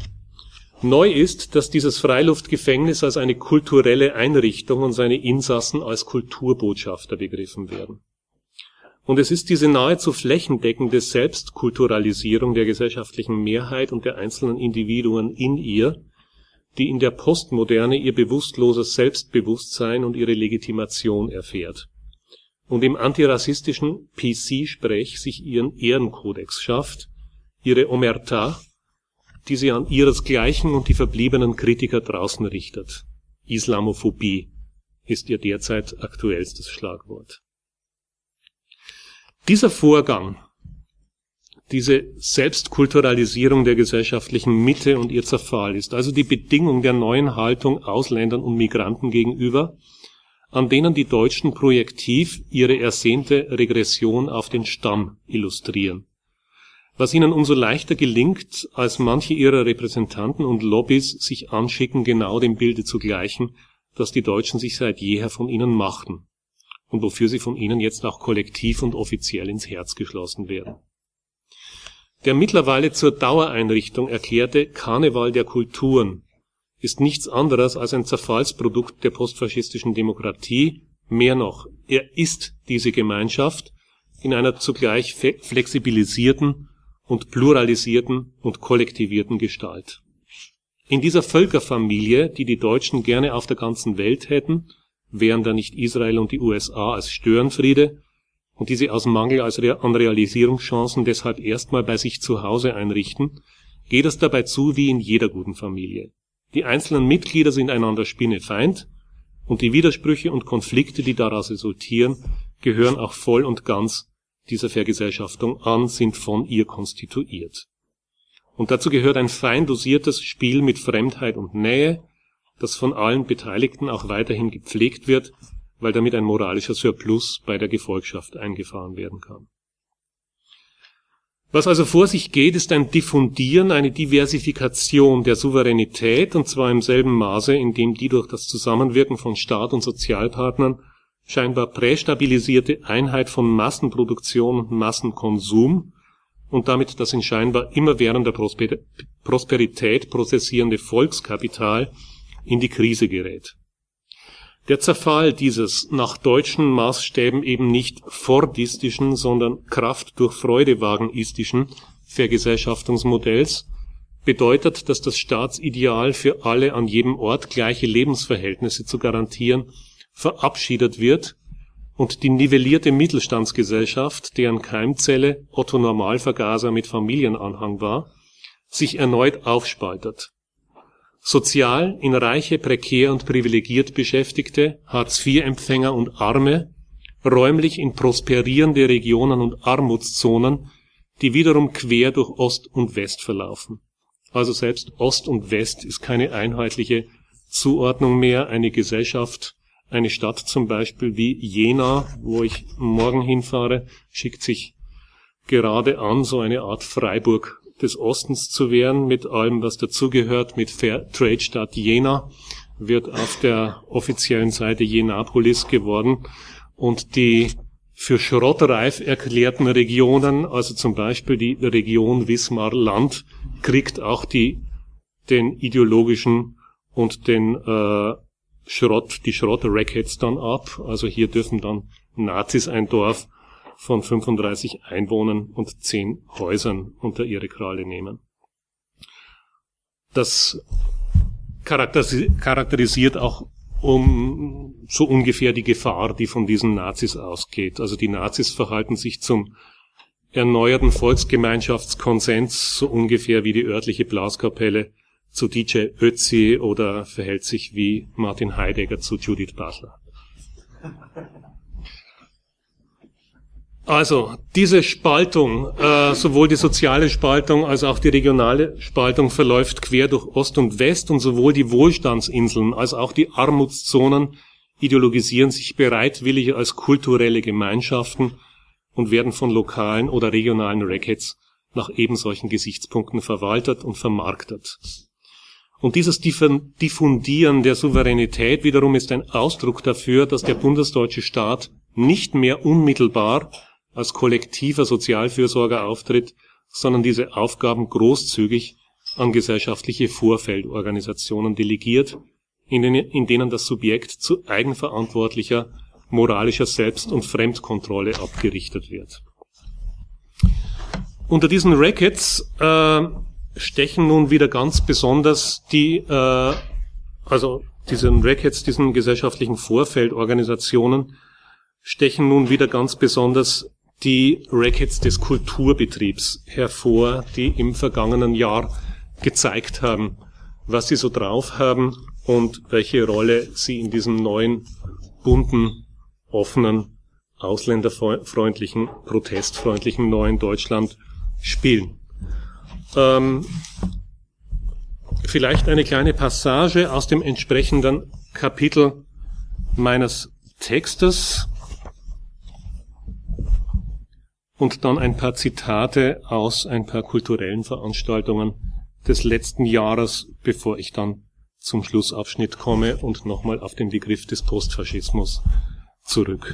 Neu ist, dass dieses Freiluftgefängnis als eine kulturelle Einrichtung und seine Insassen als Kulturbotschafter begriffen werden. Und es ist diese nahezu flächendeckende Selbstkulturalisierung der gesellschaftlichen Mehrheit und der einzelnen Individuen in ihr, die in der Postmoderne ihr bewusstloses Selbstbewusstsein und ihre Legitimation erfährt und im antirassistischen P C-Sprech sich ihren Ehrenkodex schafft, ihre Omerta, die sie an ihresgleichen und die verbliebenen Kritiker draußen richtet. Islamophobie ist ihr derzeit aktuellstes Schlagwort. Dieser Vorgang, diese Selbstkulturalisierung der gesellschaftlichen Mitte und ihr Zerfall ist also die Bedingung der neuen Haltung Ausländern und Migranten gegenüber, an denen die Deutschen projektiv ihre ersehnte Regression auf den Stamm illustrieren. Was ihnen umso leichter gelingt, als manche ihrer Repräsentanten und Lobbys sich anschicken, genau dem Bilde zu gleichen, das die Deutschen sich seit jeher von ihnen machten und wofür sie von ihnen jetzt auch kollektiv und offiziell ins Herz geschlossen werden. Der mittlerweile zur Dauereinrichtung erklärte Karneval der Kulturen ist nichts anderes als ein Zerfallsprodukt der postfaschistischen Demokratie. Mehr noch, er ist diese Gemeinschaft in einer zugleich flexibilisierten und pluralisierten und kollektivierten Gestalt. In dieser Völkerfamilie, die die Deutschen gerne auf der ganzen Welt hätten, wären da nicht Israel und die U S A als Störenfriede und die sie aus Mangel an Realisierungschancen deshalb erstmal bei sich zu Hause einrichten, geht es dabei zu wie in jeder guten Familie. Die einzelnen Mitglieder sind einander spinnefeind und die Widersprüche und Konflikte, die daraus resultieren, gehören auch voll und ganz dieser Vergesellschaftung an, sind von ihr konstituiert. Und dazu gehört ein fein dosiertes Spiel mit Fremdheit und Nähe, das von allen Beteiligten auch weiterhin gepflegt wird, weil damit ein moralischer Surplus bei der Gefolgschaft eingefahren werden kann. Was also vor sich geht, ist ein Diffundieren, eine Diversifikation der Souveränität, und zwar im selben Maße, in dem die durch das Zusammenwirken von Staat und Sozialpartnern scheinbar prästabilisierte Einheit von Massenproduktion und Massenkonsum und damit das in scheinbar immerwährender Prosper- Prosperität prozessierende Volkskapital in die Krise gerät. Der Zerfall dieses nach deutschen Maßstäben eben nicht fordistischen, sondern Kraft durch Freudewagenistischen Vergesellschaftungsmodells bedeutet, dass das Staatsideal für alle an jedem Ort gleiche Lebensverhältnisse zu garantieren verabschiedet wird und die nivellierte Mittelstandsgesellschaft, deren Keimzelle Otto Normalvergaser mit Familienanhang war, sich erneut aufspaltet. Sozial in reiche, prekär und privilegiert Beschäftigte, Hartz-vier-Empfänger und Arme, räumlich in prosperierende Regionen und Armutszonen, die wiederum quer durch Ost und West verlaufen. Also selbst Ost und West ist keine einheitliche Zuordnung mehr. Eine Gesellschaft, eine Stadt zum Beispiel wie Jena, wo ich morgen hinfahre, schickt sich gerade an, so eine Art Freiburg des Ostens zu werden, mit allem, was dazugehört, mit Fairtrade-Stadt Jena, wird auf der offiziellen Seite Jenapolis geworden, und die für schrottreif erklärten Regionen, also zum Beispiel die Region Wismar-Land, kriegt auch die den ideologischen und den äh, Schrott, die Schrott-Rackets dann ab. Also hier dürfen dann Nazis ein Dorf von fünfunddreißig Einwohnern und zehn Häusern unter ihre Kralle nehmen. Das charakterisiert auch um so ungefähr die Gefahr, die von diesen Nazis ausgeht. Also die Nazis verhalten sich zum erneuerten Volksgemeinschaftskonsens so ungefähr wie die örtliche Blaskapelle zu D J Ötzi oder verhält sich wie Martin Heidegger zu Judith Butler. Also diese Spaltung, äh, sowohl die soziale Spaltung als auch die regionale Spaltung verläuft quer durch Ost und West, und sowohl die Wohlstandsinseln als auch die Armutszonen ideologisieren sich bereitwillig als kulturelle Gemeinschaften und werden von lokalen oder regionalen Rackets nach eben solchen Gesichtspunkten verwaltet und vermarktet. Und dieses Diffundieren der Souveränität wiederum ist ein Ausdruck dafür, dass der bundesdeutsche Staat nicht mehr unmittelbar als kollektiver Sozialfürsorger auftritt, sondern diese Aufgaben großzügig an gesellschaftliche Vorfeldorganisationen delegiert, in denen, in denen das Subjekt zu eigenverantwortlicher moralischer Selbst- und Fremdkontrolle abgerichtet wird. Unter diesen Rackets äh, stechen nun wieder ganz besonders die, äh, also diesen Rackets, diesen gesellschaftlichen Vorfeldorganisationen, stechen nun wieder ganz besonders die Rackets des Kulturbetriebs hervor, die im vergangenen Jahr gezeigt haben, was sie so drauf haben und welche Rolle sie in diesem neuen, bunten, offenen, ausländerfreundlichen, protestfreundlichen neuen Deutschland spielen. Ähm, vielleicht eine kleine Passage aus dem entsprechenden Kapitel meines Textes und dann ein paar Zitate aus ein paar kulturellen Veranstaltungen des letzten Jahres, bevor ich dann zum Schlussabschnitt komme und nochmal auf den Begriff des Postfaschismus zurück.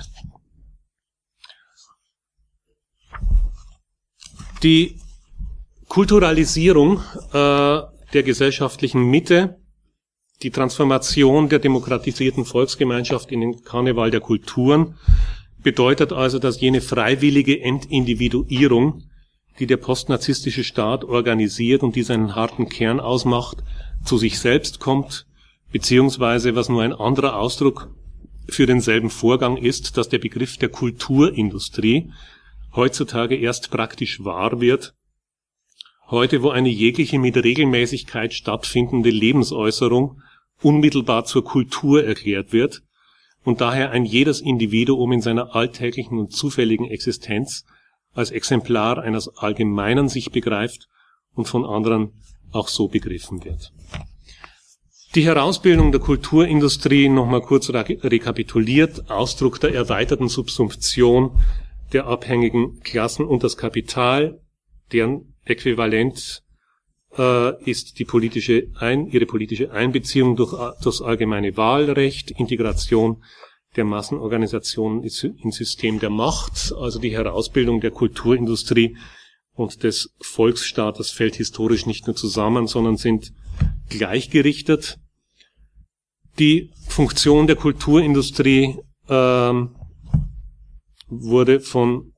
Die Kulturalisierung äh, der gesellschaftlichen Mitte, die Transformation der demokratisierten Volksgemeinschaft in den Karneval der Kulturen, bedeutet also, dass jene freiwillige Entindividuierung, die der postnarzisstische Staat organisiert und die seinen harten Kern ausmacht, zu sich selbst kommt, beziehungsweise was nur ein anderer Ausdruck für denselben Vorgang ist, dass der Begriff der Kulturindustrie heutzutage erst praktisch wahr wird, heute, wo eine jegliche mit Regelmäßigkeit stattfindende Lebensäußerung unmittelbar zur Kultur erklärt wird und daher ein jedes Individuum in seiner alltäglichen und zufälligen Existenz als Exemplar eines Allgemeinen sich begreift und von anderen auch so begriffen wird. Die Herausbildung der Kulturindustrie, nochmal kurz rekapituliert, Ausdruck der erweiterten Subsumption der abhängigen Klassen und das Kapital, deren Äquivalent äh, ist die politische Ein, ihre politische Einbeziehung durch das allgemeine Wahlrecht, Integration der Massenorganisationen ins System der Macht, also die Herausbildung der Kulturindustrie und des Volksstaates fällt historisch nicht nur zusammen, sondern sind gleichgerichtet. Die Funktion der Kulturindustrie ähm, wurde von,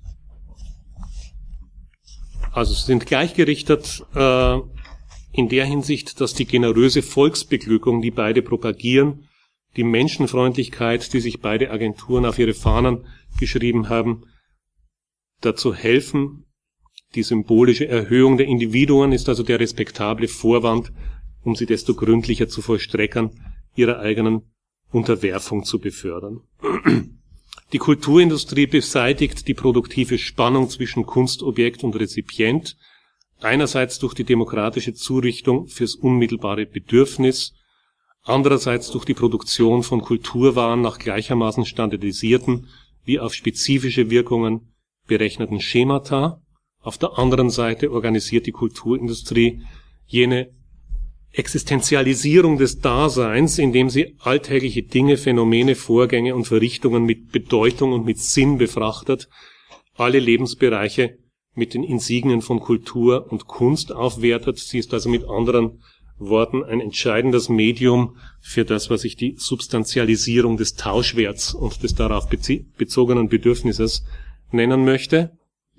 also sind gleichgerichtet äh, in der Hinsicht, dass die generöse Volksbeglückung, die beide propagieren, die Menschenfreundlichkeit, die sich beide Agenturen auf ihre Fahnen geschrieben haben, dazu helfen. Die symbolische Erhöhung der Individuen ist also der respektable Vorwand, um sie desto gründlicher zu vollstreckern, ihrer eigenen Unterwerfung zu befördern. Die Kulturindustrie beseitigt die produktive Spannung zwischen Kunstobjekt und Rezipient, einerseits durch die demokratische Zurichtung fürs unmittelbare Bedürfnis, andererseits durch die Produktion von Kulturwaren nach gleichermaßen standardisierten wie auf spezifische Wirkungen berechneten Schemata. Auf der anderen Seite organisiert die Kulturindustrie jene Existenzialisierung des Daseins, indem sie alltägliche Dinge, Phänomene, Vorgänge und Verrichtungen mit Bedeutung und mit Sinn befrachtet, alle Lebensbereiche mit den Insignien von Kultur und Kunst aufwertet. Sie ist also mit anderen Worten ein entscheidendes Medium für das, was ich die Substantialisierung des Tauschwerts und des darauf bezogenen Bedürfnisses nennen möchte.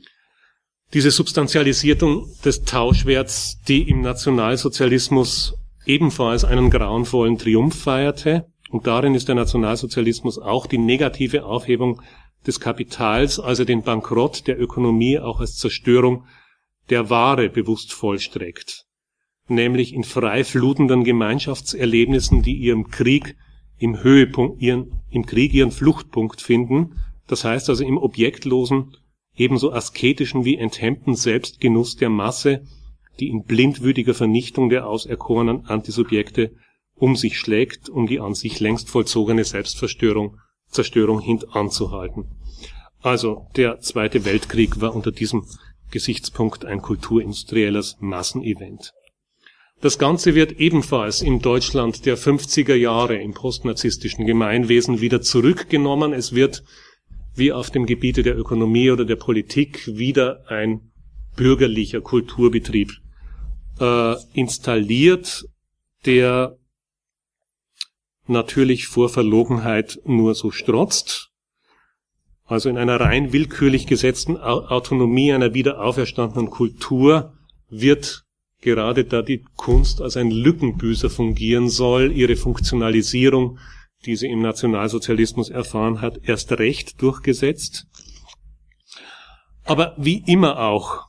Diese Substantialisierung des Tauschwerts, die im Nationalsozialismus ebenfalls einen grauenvollen Triumph feierte, und darin ist der Nationalsozialismus auch die negative Aufhebung des Kapitals, also den Bankrott der Ökonomie auch als Zerstörung der Ware bewusst vollstreckt, nämlich in frei flutenden Gemeinschaftserlebnissen, die ihrem Krieg im Höhepunkt, ihren, im Krieg ihren Fluchtpunkt finden, das heißt also im objektlosen, ebenso asketischen wie enthemmten Selbstgenuss der Masse, die in blindwütiger Vernichtung der auserkorenen Antisubjekte um sich schlägt, um die an sich längst vollzogene Selbstzerstörung Zerstörung hintanzuhalten. Also der Zweite Weltkrieg war unter diesem Gesichtspunkt ein kulturindustrielles Massenevent. Das Ganze wird ebenfalls im Deutschland der fünfziger Jahre im postnarzisstischen Gemeinwesen wieder zurückgenommen. Es wird wie auf dem Gebiete der Ökonomie oder der Politik wieder ein bürgerlicher Kulturbetrieb äh, installiert, der natürlich vor Verlogenheit nur so strotzt. Also in einer rein willkürlich gesetzten Autonomie einer wieder auferstandenen Kultur wird, gerade da die Kunst als ein Lückenbüßer fungieren soll, ihre Funktionalisierung, die sie im Nationalsozialismus erfahren hat, erst recht durchgesetzt. Aber wie immer auch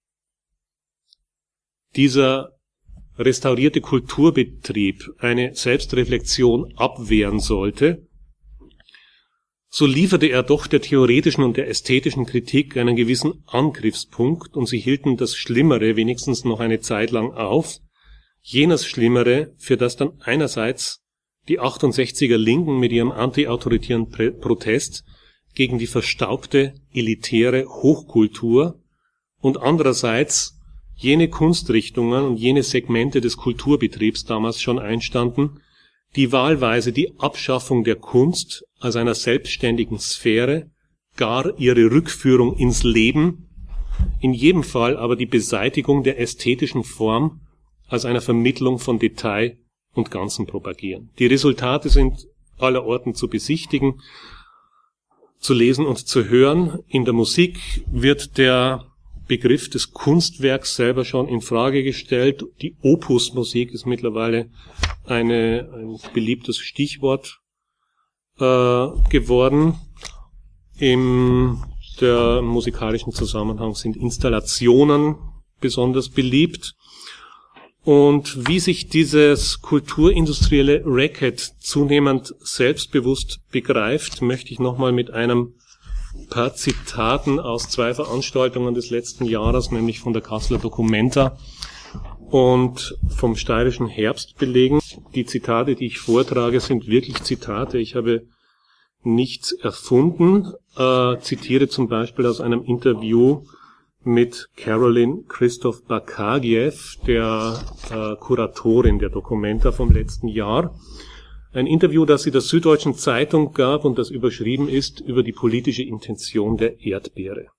dieser restaurierte Kulturbetrieb eine Selbstreflexion abwehren sollte, so lieferte er doch der theoretischen und der ästhetischen Kritik einen gewissen Angriffspunkt, und sie hielten das Schlimmere wenigstens noch eine Zeit lang auf, jenes Schlimmere, für das dann einerseits die achtundsechziger Linken mit ihrem antiautoritären Protest gegen die verstaubte, elitäre Hochkultur und andererseits jene Kunstrichtungen und jene Segmente des Kulturbetriebs damals schon einstanden, die wahlweise die Abschaffung der Kunst als einer selbstständigen Sphäre, gar ihre Rückführung ins Leben, in jedem Fall aber die Beseitigung der ästhetischen Form als einer Vermittlung von Detail und Ganzen propagieren. Die Resultate sind allerorten zu besichtigen, zu lesen und zu hören. In der Musik wird der Begriff des Kunstwerks selber schon in Frage gestellt. Die Opusmusik ist mittlerweile eine, ein beliebtes Stichwort äh, geworden. Im der musikalischen Zusammenhang sind Installationen besonders beliebt. Und wie sich dieses kulturindustrielle Racket zunehmend selbstbewusst begreift, möchte ich nochmal mit einem paar Zitaten aus zwei Veranstaltungen des letzten Jahres, nämlich von der Kasseler Documenta und vom steirischen Herbst belegen. Die Zitate, die ich vortrage, sind wirklich Zitate. Ich habe nichts erfunden. Äh, zitiere zum Beispiel aus einem Interview mit Caroline Christoph-Bakagiev, der äh, Kuratorin der Documenta vom letzten Jahr. Ein Interview, das sie der Süddeutschen Zeitung gab und das überschrieben ist über die politische Intention der Erdbeere.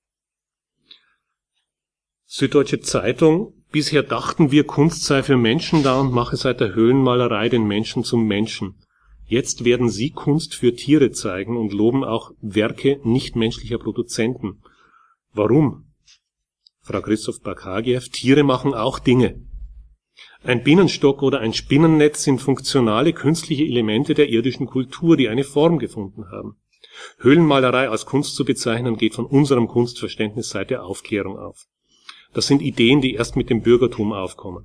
Süddeutsche Zeitung: Bisher dachten wir, Kunst sei für Menschen da und mache seit der Höhlenmalerei den Menschen zum Menschen. Jetzt werden Sie Kunst für Tiere zeigen und loben auch Werke nichtmenschlicher Produzenten. Warum? Frau Christoph-Bakagiev: Tiere machen auch Dinge. Ein Bienenstock oder ein Spinnennetz sind funktionale künstliche Elemente der irdischen Kultur, die eine Form gefunden haben. Höhlenmalerei als Kunst zu bezeichnen, geht von unserem Kunstverständnis seit der Aufklärung auf. Das sind Ideen, die erst mit dem Bürgertum aufkommen.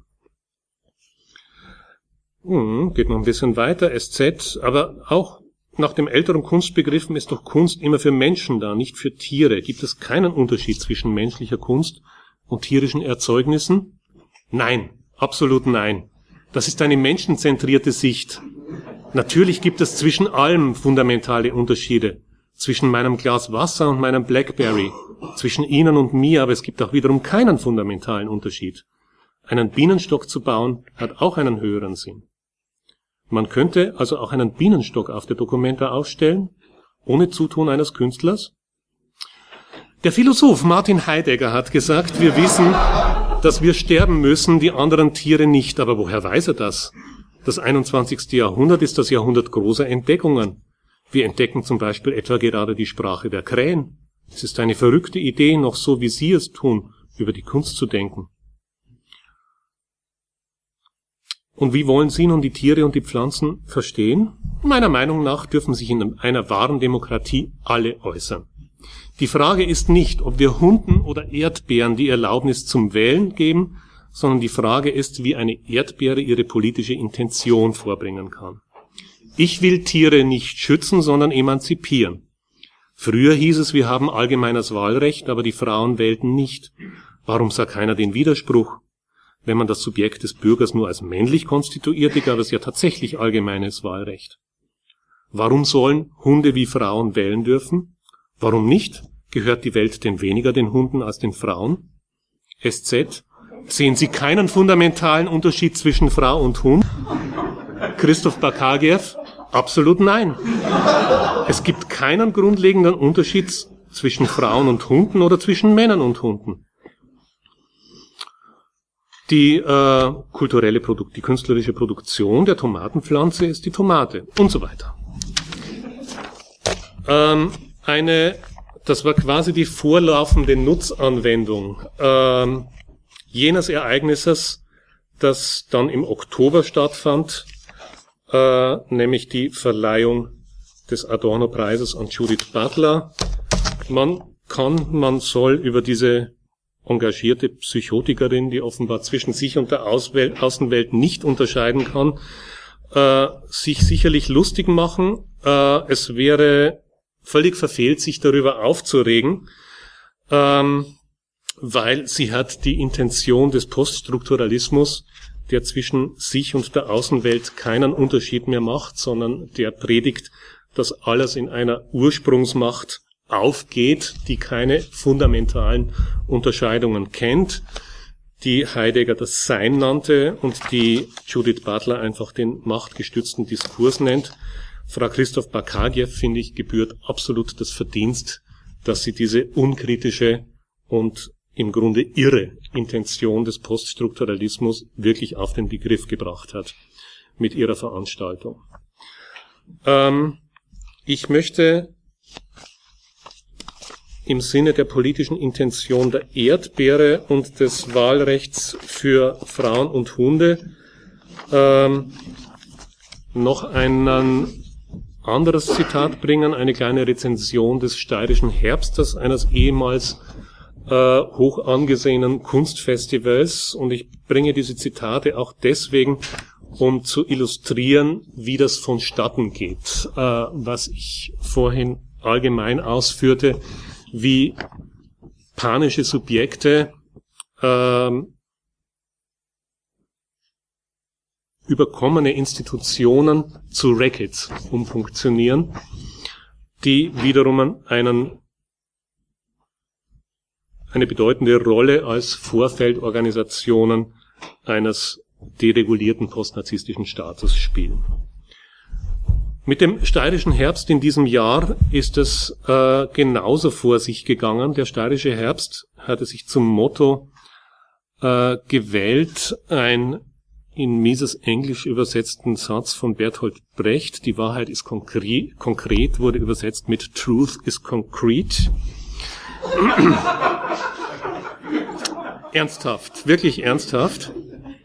Hm, geht noch ein bisschen weiter, S Z, aber auch nach dem älteren Kunstbegriffen ist doch Kunst immer für Menschen da, nicht für Tiere. Gibt es keinen Unterschied zwischen menschlicher Kunst und tierischen Erzeugnissen? Nein, absolut nein. Das ist eine menschenzentrierte Sicht. Natürlich gibt es zwischen allem fundamentale Unterschiede. Zwischen meinem Glas Wasser und meinem Blackberry, zwischen Ihnen und mir, aber es gibt auch wiederum keinen fundamentalen Unterschied. Einen Bienenstock zu bauen, hat auch einen höheren Sinn. Man könnte also auch einen Bienenstock auf der Documenta aufstellen, ohne Zutun eines Künstlers. Der Philosoph Martin Heidegger hat gesagt, wir wissen, dass wir sterben müssen, die anderen Tiere nicht. Aber woher weiß er das? Das einundzwanzigste Jahrhundert ist das Jahrhundert großer Entdeckungen. Wir entdecken zum Beispiel etwa gerade die Sprache der Krähen. Es ist eine verrückte Idee, noch so wie Sie es tun, über die Kunst zu denken. Und wie wollen Sie nun die Tiere und die Pflanzen verstehen? Meiner Meinung nach dürfen sich in einer wahren Demokratie alle äußern. Die Frage ist nicht, ob wir Hunden oder Erdbeeren die Erlaubnis zum Wählen geben, sondern die Frage ist, wie eine Erdbeere ihre politische Intention vorbringen kann. Ich will Tiere nicht schützen, sondern emanzipieren. Früher hieß es, wir haben allgemeines Wahlrecht, aber die Frauen wählten nicht. Warum sah keiner den Widerspruch? Wenn man das Subjekt des Bürgers nur als männlich konstituierte, gab es ja tatsächlich allgemeines Wahlrecht. Warum sollen Hunde wie Frauen wählen dürfen? Warum nicht? Gehört die Welt denn weniger den Hunden als den Frauen? S Z: Sehen Sie keinen fundamentalen Unterschied zwischen Frau und Hund? Christoph Bakagiev: Absolut nein. Es gibt keinen grundlegenden Unterschied zwischen Frauen und Hunden oder zwischen Männern und Hunden. Die äh, kulturelle Produkt, die künstlerische Produktion der Tomatenpflanze ist die Tomate und so weiter. Ähm, eine, das war quasi die vorlaufende Nutzanwendung ähm, jenes Ereignisses, das dann im Oktober stattfand, äh, nämlich die Verleihung des Adorno-Preises an Judith Butler. Man kann, man soll über diese engagierte Psychotikerin, die offenbar zwischen sich und der Auswel- Außenwelt nicht unterscheiden kann, äh, sich sicherlich lustig machen. Äh, es wäre völlig verfehlt, sich darüber aufzuregen, ähm, weil sie hat die Intention des Poststrukturalismus, der zwischen sich und der Außenwelt keinen Unterschied mehr macht, sondern der predigt, dass alles in einer Ursprungsmacht aufgeht, die keine fundamentalen Unterscheidungen kennt, die Heidegger das Sein nannte und die Judith Butler einfach den machtgestützten Diskurs nennt. Frau Christoph Bakagiev, finde ich, gebührt absolut das Verdienst, dass sie diese unkritische und im Grunde irre Intention des Poststrukturalismus wirklich auf den Begriff gebracht hat mit ihrer Veranstaltung. Ähm, ich möchte im Sinne der politischen Intention der Erdbeere und des Wahlrechts für Frauen und Hunde ähm, noch ein anderes Zitat bringen, eine kleine Rezension des steirischen Herbstes, eines ehemals äh, hoch angesehenen Kunstfestivals. Und ich bringe diese Zitate auch deswegen, um zu illustrieren, wie das vonstatten geht, äh, was ich vorhin allgemein ausführte, wie panische Subjekte ähm, überkommene Institutionen zu Rackets umfunktionieren, die wiederum einen, eine bedeutende Rolle als Vorfeldorganisationen eines deregulierten postnarzisstischen Staates spielen. Mit dem Steirischen Herbst in diesem Jahr ist es äh, genauso vor sich gegangen. Der Steirische Herbst hatte sich zum Motto äh, gewählt, ein in mieses Englisch übersetzten Satz von Bertolt Brecht: Die Wahrheit ist konkret, konkret wurde übersetzt mit Truth is concrete. Ernsthaft, wirklich ernsthaft.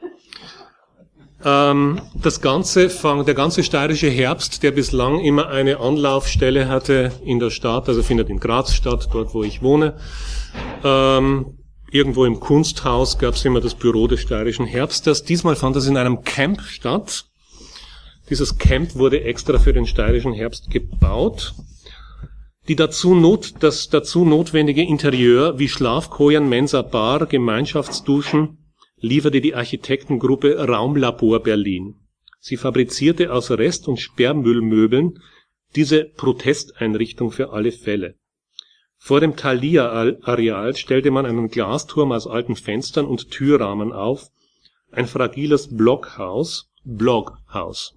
Ähm, das ganze, der ganze Steirische Herbst, der bislang immer eine Anlaufstelle hatte in der Stadt, also findet in Graz statt, dort wo ich wohne. Ähm, irgendwo im Kunsthaus gab es immer das Büro des Steirischen Herbstes. Diesmal fand das in einem Camp statt. Dieses Camp wurde extra für den Steirischen Herbst gebaut. Die dazu not, das dazu notwendige Interieur wie Schlafkojen, Mensa, Bar, Gemeinschaftsduschen lieferte die Architektengruppe Raumlabor Berlin. Sie fabrizierte aus Rest- und Sperrmüllmöbeln diese Protesteinrichtung für alle Fälle. Vor dem Thalia-Areal stellte man einen Glasturm aus alten Fenstern und Türrahmen auf, ein fragiles Blockhaus, Bloghaus.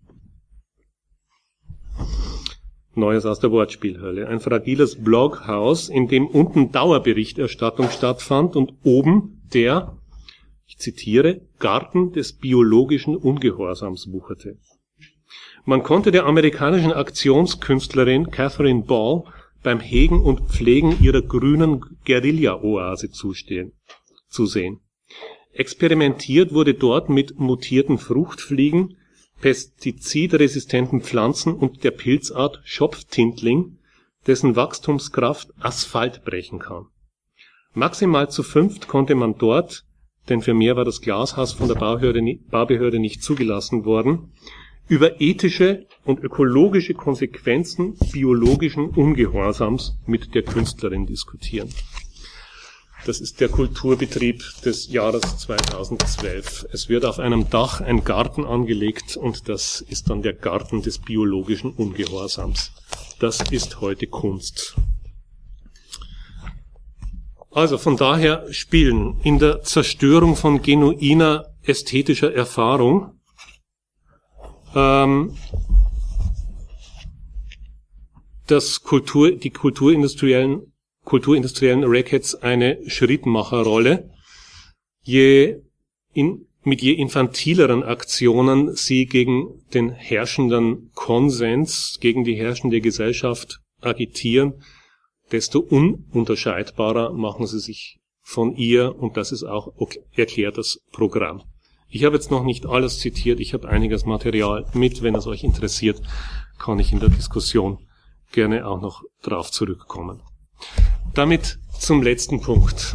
Neues aus der Wortspielhölle. Ein fragiles Bloghaus, in dem unten Dauerberichterstattung stattfand und oben der, ich zitiere, Garten des biologischen Ungehorsams wucherte. Man konnte der amerikanischen Aktionskünstlerin Catherine Ball beim Hegen und Pflegen ihrer grünen Guerilla-Oase zustehen, zusehen. Experimentiert wurde dort mit mutierten Fruchtfliegen, pestizidresistenten Pflanzen und der Pilzart Schopftintling, dessen Wachstumskraft Asphalt brechen kann. Maximal zu fünft konnte man dort, denn für mehr war das Glashaus von der Baubehörde, Baubehörde nicht zugelassen worden, über ethische und ökologische Konsequenzen biologischen Ungehorsams mit der Künstlerin diskutieren. Das ist der Kulturbetrieb des Jahres zweitausendzwölf. Es wird auf einem Dach ein Garten angelegt und das ist dann der Garten des biologischen Ungehorsams. Das ist heute Kunst. Also von daher spielen in der Zerstörung von genuiner ästhetischer Erfahrung ähm, das Kultur, die kulturindustriellen kulturindustriellen Rackets eine Schrittmacherrolle, je in, mit je infantileren Aktionen sie gegen den herrschenden Konsens, gegen die herrschende Gesellschaft agitieren, desto ununterscheidbarer machen sie sich von ihr, und das ist auch erklärt das Programm. Ich habe jetzt noch nicht alles zitiert, ich habe einiges Material mit, wenn es euch interessiert, kann ich in der Diskussion gerne auch noch drauf zurückkommen. Damit zum letzten Punkt.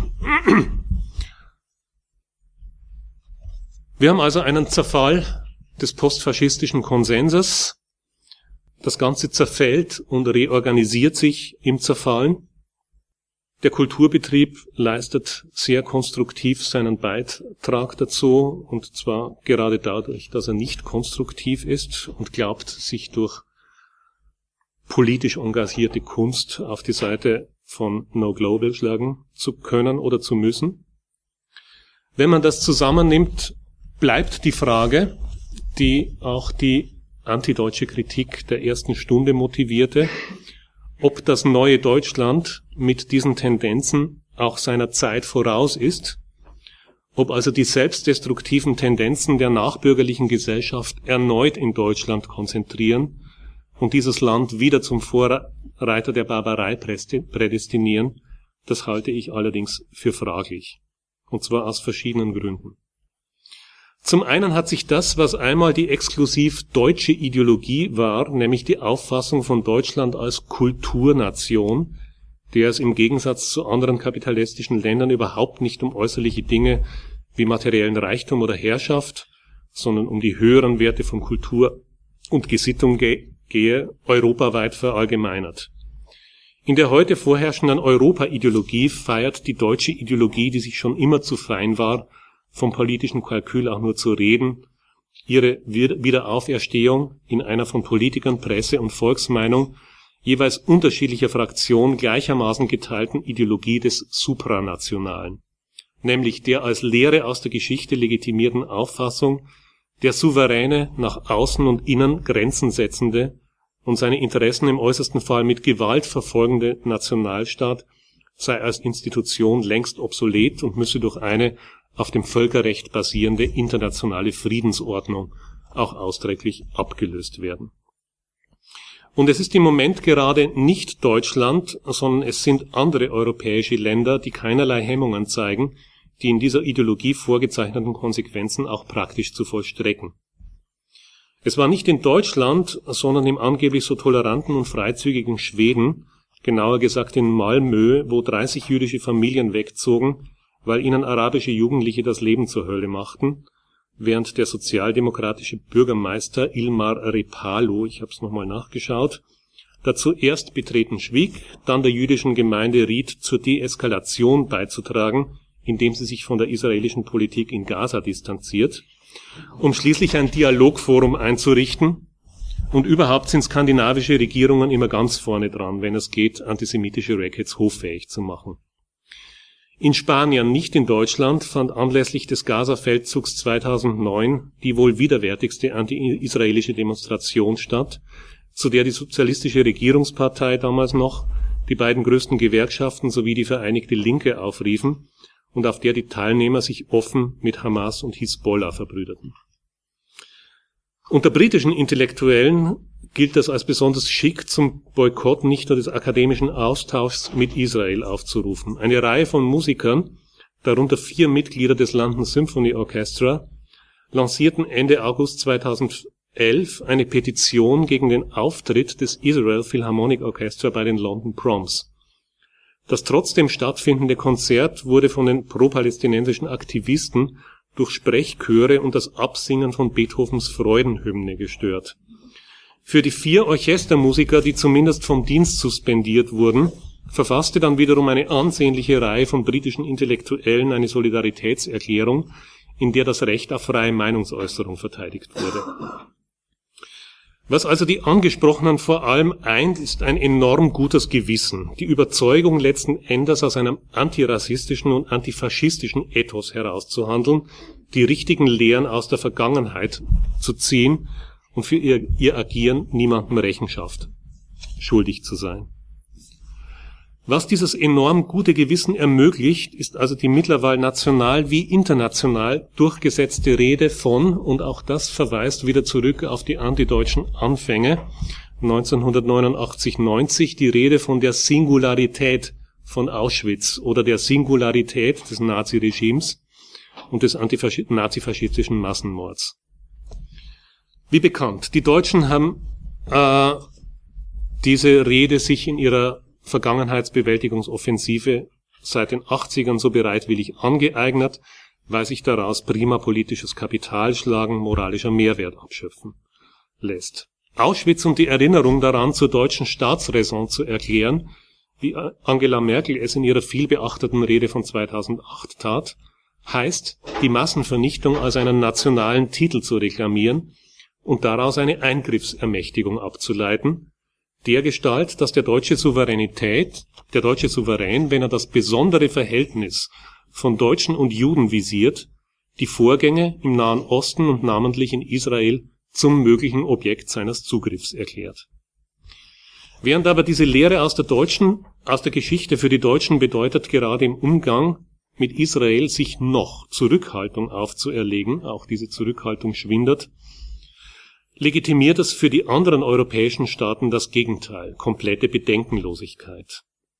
Wir haben also einen Zerfall des postfaschistischen Konsenses. Das Ganze zerfällt und reorganisiert sich im Zerfallen. Der Kulturbetrieb leistet sehr konstruktiv seinen Beitrag dazu, und zwar gerade dadurch, dass er nicht konstruktiv ist und glaubt, sich durch politisch engagierte Kunst auf die Seite von No Global schlagen zu können oder zu müssen. Wenn man das zusammennimmt, bleibt die Frage, die auch die antideutsche Kritik der ersten Stunde motivierte, ob das neue Deutschland mit diesen Tendenzen auch seiner Zeit voraus ist, ob also die selbstdestruktiven Tendenzen der nachbürgerlichen Gesellschaft erneut in Deutschland konzentrieren und dieses Land wieder zum Vorreiter der Barbarei prädestinieren, das halte ich allerdings für fraglich. Und zwar aus verschiedenen Gründen. Zum einen hat sich das, was einmal die exklusiv deutsche Ideologie war, nämlich die Auffassung von Deutschland als Kulturnation, der es im Gegensatz zu anderen kapitalistischen Ländern überhaupt nicht um äußerliche Dinge wie materiellen Reichtum oder Herrschaft, sondern um die höheren Werte von Kultur und Gesittung gehe, europaweit verallgemeinert. In der heute vorherrschenden Europa-Ideologie feiert die deutsche Ideologie, die sich schon immer zu fein war, vom politischen Kalkül auch nur zu reden, ihre Wiederauferstehung in einer von Politikern, Presse und Volksmeinung jeweils unterschiedlicher Fraktionen gleichermaßen geteilten Ideologie des Supranationalen, nämlich der als Lehre aus der Geschichte legitimierten Auffassung, der souveräne, nach außen und innen Grenzen setzende und seine Interessen im äußersten Fall mit Gewalt verfolgende Nationalstaat sei als Institution längst obsolet und müsse durch eine auf dem Völkerrecht basierende internationale Friedensordnung auch ausdrücklich abgelöst werden. Und es ist im Moment gerade nicht Deutschland, sondern es sind andere europäische Länder, die keinerlei Hemmungen zeigen, die in dieser Ideologie vorgezeichneten Konsequenzen auch praktisch zu vollstrecken. Es war nicht in Deutschland, sondern im angeblich so toleranten und freizügigen Schweden, genauer gesagt in Malmö, wo dreißig jüdische Familien wegzogen, weil ihnen arabische Jugendliche das Leben zur Hölle machten, während der sozialdemokratische Bürgermeister Ilmar Reepalu, ich habe es nochmal nachgeschaut, dazu erst betreten schwieg, dann der jüdischen Gemeinde riet, zur Deeskalation beizutragen, indem sie sich von der israelischen Politik in Gaza distanziert, um schließlich ein Dialogforum einzurichten. Und überhaupt sind skandinavische Regierungen immer ganz vorne dran, wenn es geht, antisemitische Rackets hoffähig zu machen. In Spanien, nicht in Deutschland, fand anlässlich des Gaza-Feldzugs zweitausendneun die wohl widerwärtigste anti-israelische Demonstration statt, zu der die sozialistische Regierungspartei damals noch, die beiden größten Gewerkschaften sowie die Vereinigte Linke aufriefen und auf der die Teilnehmer sich offen mit Hamas und Hisbollah verbrüderten. Unter britischen Intellektuellen gilt das als besonders schick, zum Boykott nicht nur des akademischen Austauschs mit Israel aufzurufen. Eine Reihe von Musikern, darunter vier Mitglieder des London Symphony Orchestra, lancierten Ende August zweitausendelf eine Petition gegen den Auftritt des Israel Philharmonic Orchestra bei den London Proms. Das trotzdem stattfindende Konzert wurde von den pro-palästinensischen Aktivisten durch Sprechchöre und das Absingen von Beethovens Freudenhymne gestört. Für die vier Orchestermusiker, die zumindest vom Dienst suspendiert wurden, verfasste dann wiederum eine ansehnliche Reihe von britischen Intellektuellen eine Solidaritätserklärung, in der das Recht auf freie Meinungsäußerung verteidigt wurde. Was also die Angesprochenen vor allem eint, ist ein enorm gutes Gewissen, die Überzeugung letzten Endes aus einem antirassistischen und antifaschistischen Ethos herauszuhandeln, die richtigen Lehren aus der Vergangenheit zu ziehen und für ihr, ihr Agieren niemandem Rechenschaft schuldig zu sein. Was dieses enorm gute Gewissen ermöglicht, ist also die mittlerweile national wie international durchgesetzte Rede von, und auch das verweist wieder zurück auf die antideutschen Anfänge, neunzehnhundertneunundachtzig neunzig, die Rede von der Singularität von Auschwitz oder der Singularität des Naziregimes und des antifaschi- nazifaschistischen Massenmords. Wie bekannt, die Deutschen haben äh, diese Rede sich in ihrer Vergangenheitsbewältigungsoffensive seit den achtzigern so bereitwillig angeeignet, weil sich daraus prima politisches Kapital schlagen, moralischer Mehrwert abschöpfen lässt. Auschwitz und die Erinnerung daran zur deutschen Staatsräson zu erklären, wie Angela Merkel es in ihrer vielbeachteten Rede von zweitausendacht tat, heißt, die Massenvernichtung als einen nationalen Titel zu reklamieren und daraus eine Eingriffsermächtigung abzuleiten, dergestalt, dass der deutsche Souveränität, der deutsche Souverän, wenn er das besondere Verhältnis von Deutschen und Juden visiert, die Vorgänge im Nahen Osten und namentlich in Israel zum möglichen Objekt seines Zugriffs erklärt. Während aber diese Lehre aus der deutschen, aus der Geschichte für die Deutschen bedeutet, gerade im Umgang mit Israel sich noch Zurückhaltung aufzuerlegen, auch diese Zurückhaltung schwindet, legitimiert es für die anderen europäischen Staaten das Gegenteil, komplette Bedenkenlosigkeit.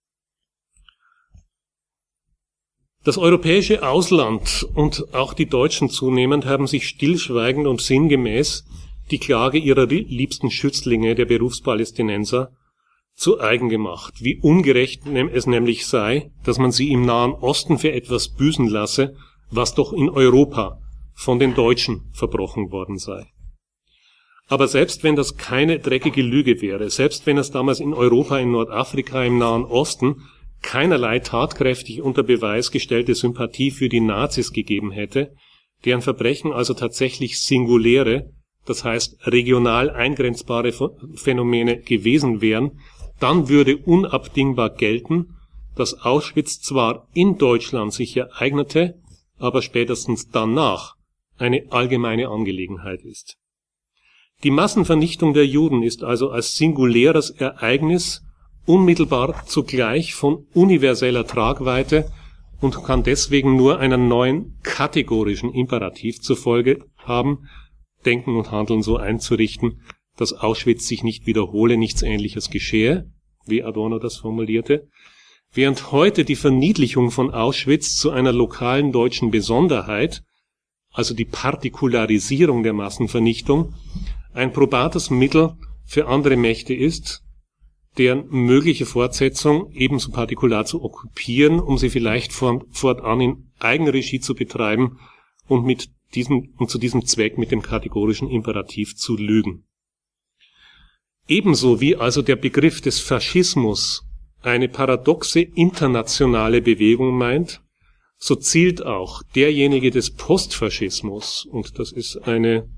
Das europäische Ausland und auch die Deutschen zunehmend haben sich stillschweigend und sinngemäß die Klage ihrer liebsten Schützlinge, der Berufspalästinenser, zu eigen gemacht, wie ungerecht es nämlich sei, dass man sie im Nahen Osten für etwas büßen lasse, was doch in Europa von den Deutschen verbrochen worden sei. Aber selbst wenn das keine dreckige Lüge wäre, selbst wenn es damals in Europa, in Nordafrika, im Nahen Osten keinerlei tatkräftig unter Beweis gestellte Sympathie für die Nazis gegeben hätte, deren Verbrechen also tatsächlich singuläre, das heißt regional eingrenzbare Phänomene gewesen wären, dann würde unabdingbar gelten, dass Auschwitz zwar in Deutschland sich ereignete, aber spätestens danach eine allgemeine Angelegenheit ist. Die Massenvernichtung der Juden ist also als singuläres Ereignis unmittelbar zugleich von universeller Tragweite und kann deswegen nur einen neuen kategorischen Imperativ zur Folge haben, Denken und Handeln so einzurichten, dass Auschwitz sich nicht wiederhole, nichts Ähnliches geschehe, wie Adorno das formulierte, während heute die Verniedlichung von Auschwitz zu einer lokalen deutschen Besonderheit, also die Partikularisierung der Massenvernichtung, ein probates Mittel für andere Mächte ist, deren mögliche Fortsetzung ebenso partikular zu okkupieren, um sie vielleicht fortan in Eigenregie zu betreiben und mit diesem, und zu diesem Zweck mit dem kategorischen Imperativ zu lügen. Ebenso wie also der Begriff des Faschismus eine paradoxe internationale Bewegung meint, so zielt auch derjenige des Postfaschismus, und das ist eine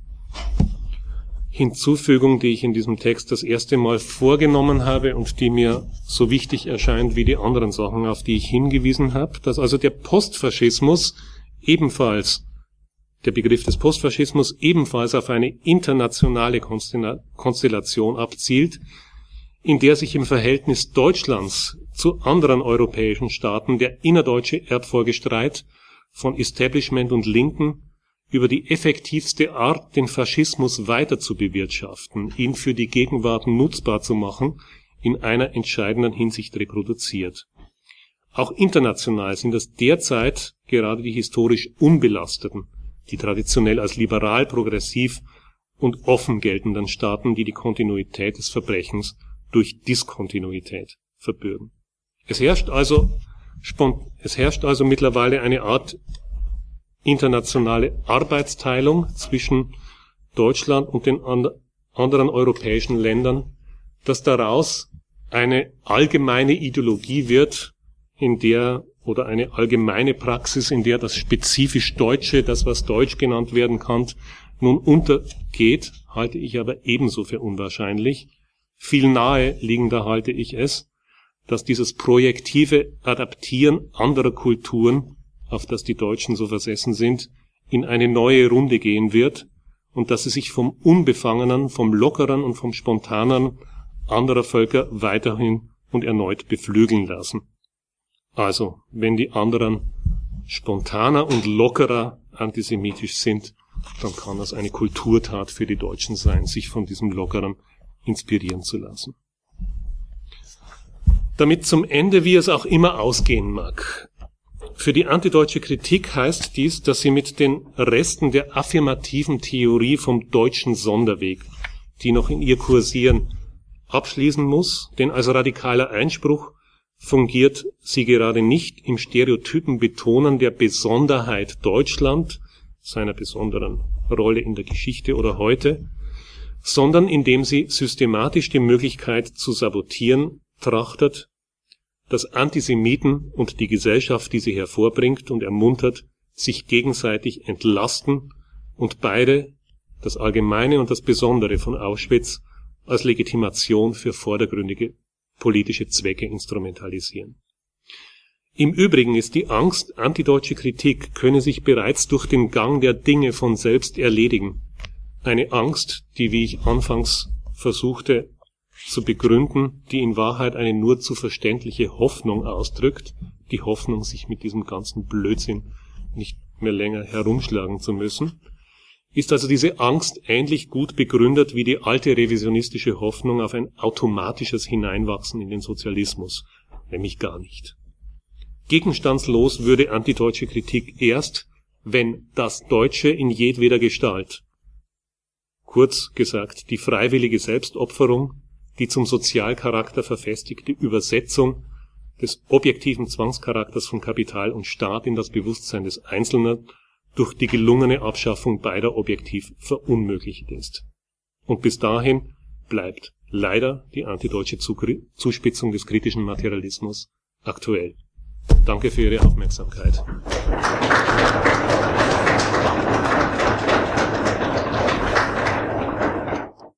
Hinzufügung, die ich in diesem Text das erste Mal vorgenommen habe und die mir so wichtig erscheint wie die anderen Sachen, auf die ich hingewiesen habe, dass also der Postfaschismus ebenfalls, der Begriff des Postfaschismus ebenfalls auf eine internationale Konstellation abzielt, in der sich im Verhältnis Deutschlands zu anderen europäischen Staaten der innerdeutsche Erbfolgestreit von Establishment und Linken über die effektivste Art, den Faschismus weiter zu bewirtschaften, ihn für die Gegenwart nutzbar zu machen, in einer entscheidenden Hinsicht reproduziert. Auch international sind es derzeit gerade die historisch Unbelasteten, die traditionell als liberal, progressiv und offen geltenden Staaten, die die Kontinuität des Verbrechens durch Diskontinuität verbürgen. Es herrscht also, es herrscht also mittlerweile eine Art internationale Arbeitsteilung zwischen Deutschland und den anderen europäischen Ländern, dass daraus eine allgemeine Ideologie wird, in der, oder eine allgemeine Praxis, in der das spezifisch Deutsche, das was Deutsch genannt werden kann, nun untergeht, halte ich aber ebenso für unwahrscheinlich. Viel nahe liegender halte ich es, dass dieses projektive Adaptieren anderer Kulturen, auf das die Deutschen so versessen sind, in eine neue Runde gehen wird und dass sie sich vom Unbefangenen, vom Lockeren und vom Spontanen anderer Völker weiterhin und erneut beflügeln lassen. Also, wenn die anderen spontaner und lockerer antisemitisch sind, dann kann das eine Kulturtat für die Deutschen sein, sich von diesem Lockeren inspirieren zu lassen. Damit zum Ende, wie es auch immer ausgehen mag. Für die antideutsche Kritik heißt dies, dass sie mit den Resten der affirmativen Theorie vom deutschen Sonderweg, die noch in ihr kursieren, abschließen muss, denn als radikaler Einspruch fungiert sie gerade nicht im stereotypen Betonen der Besonderheit Deutschland, seiner besonderen Rolle in der Geschichte oder heute, sondern indem sie systematisch die Möglichkeit zu sabotieren trachtet, dass Antisemiten und die Gesellschaft, die sie hervorbringt und ermuntert, sich gegenseitig entlasten und beide, das Allgemeine und das Besondere von Auschwitz, als Legitimation für vordergründige politische Zwecke instrumentalisieren. Im Übrigen ist die Angst, antideutsche Kritik könne sich bereits durch den Gang der Dinge von selbst erledigen. Eine Angst, die, wie ich anfangs versuchte zu begründen, die in Wahrheit eine nur zu verständliche Hoffnung ausdrückt, die Hoffnung, sich mit diesem ganzen Blödsinn nicht mehr länger herumschlagen zu müssen, ist also diese Angst ähnlich gut begründet wie die alte revisionistische Hoffnung auf ein automatisches Hineinwachsen in den Sozialismus, nämlich gar nicht. Gegenstandslos würde antideutsche Kritik erst, wenn das Deutsche in jedweder Gestalt, kurz gesagt die freiwillige Selbstopferung, die zum Sozialcharakter verfestigte Übersetzung des objektiven Zwangscharakters von Kapital und Staat in das Bewusstsein des Einzelnen durch die gelungene Abschaffung beider objektiv verunmöglicht ist. Und bis dahin bleibt leider die antideutsche Zuspitzung des kritischen Materialismus aktuell. Danke für Ihre Aufmerksamkeit.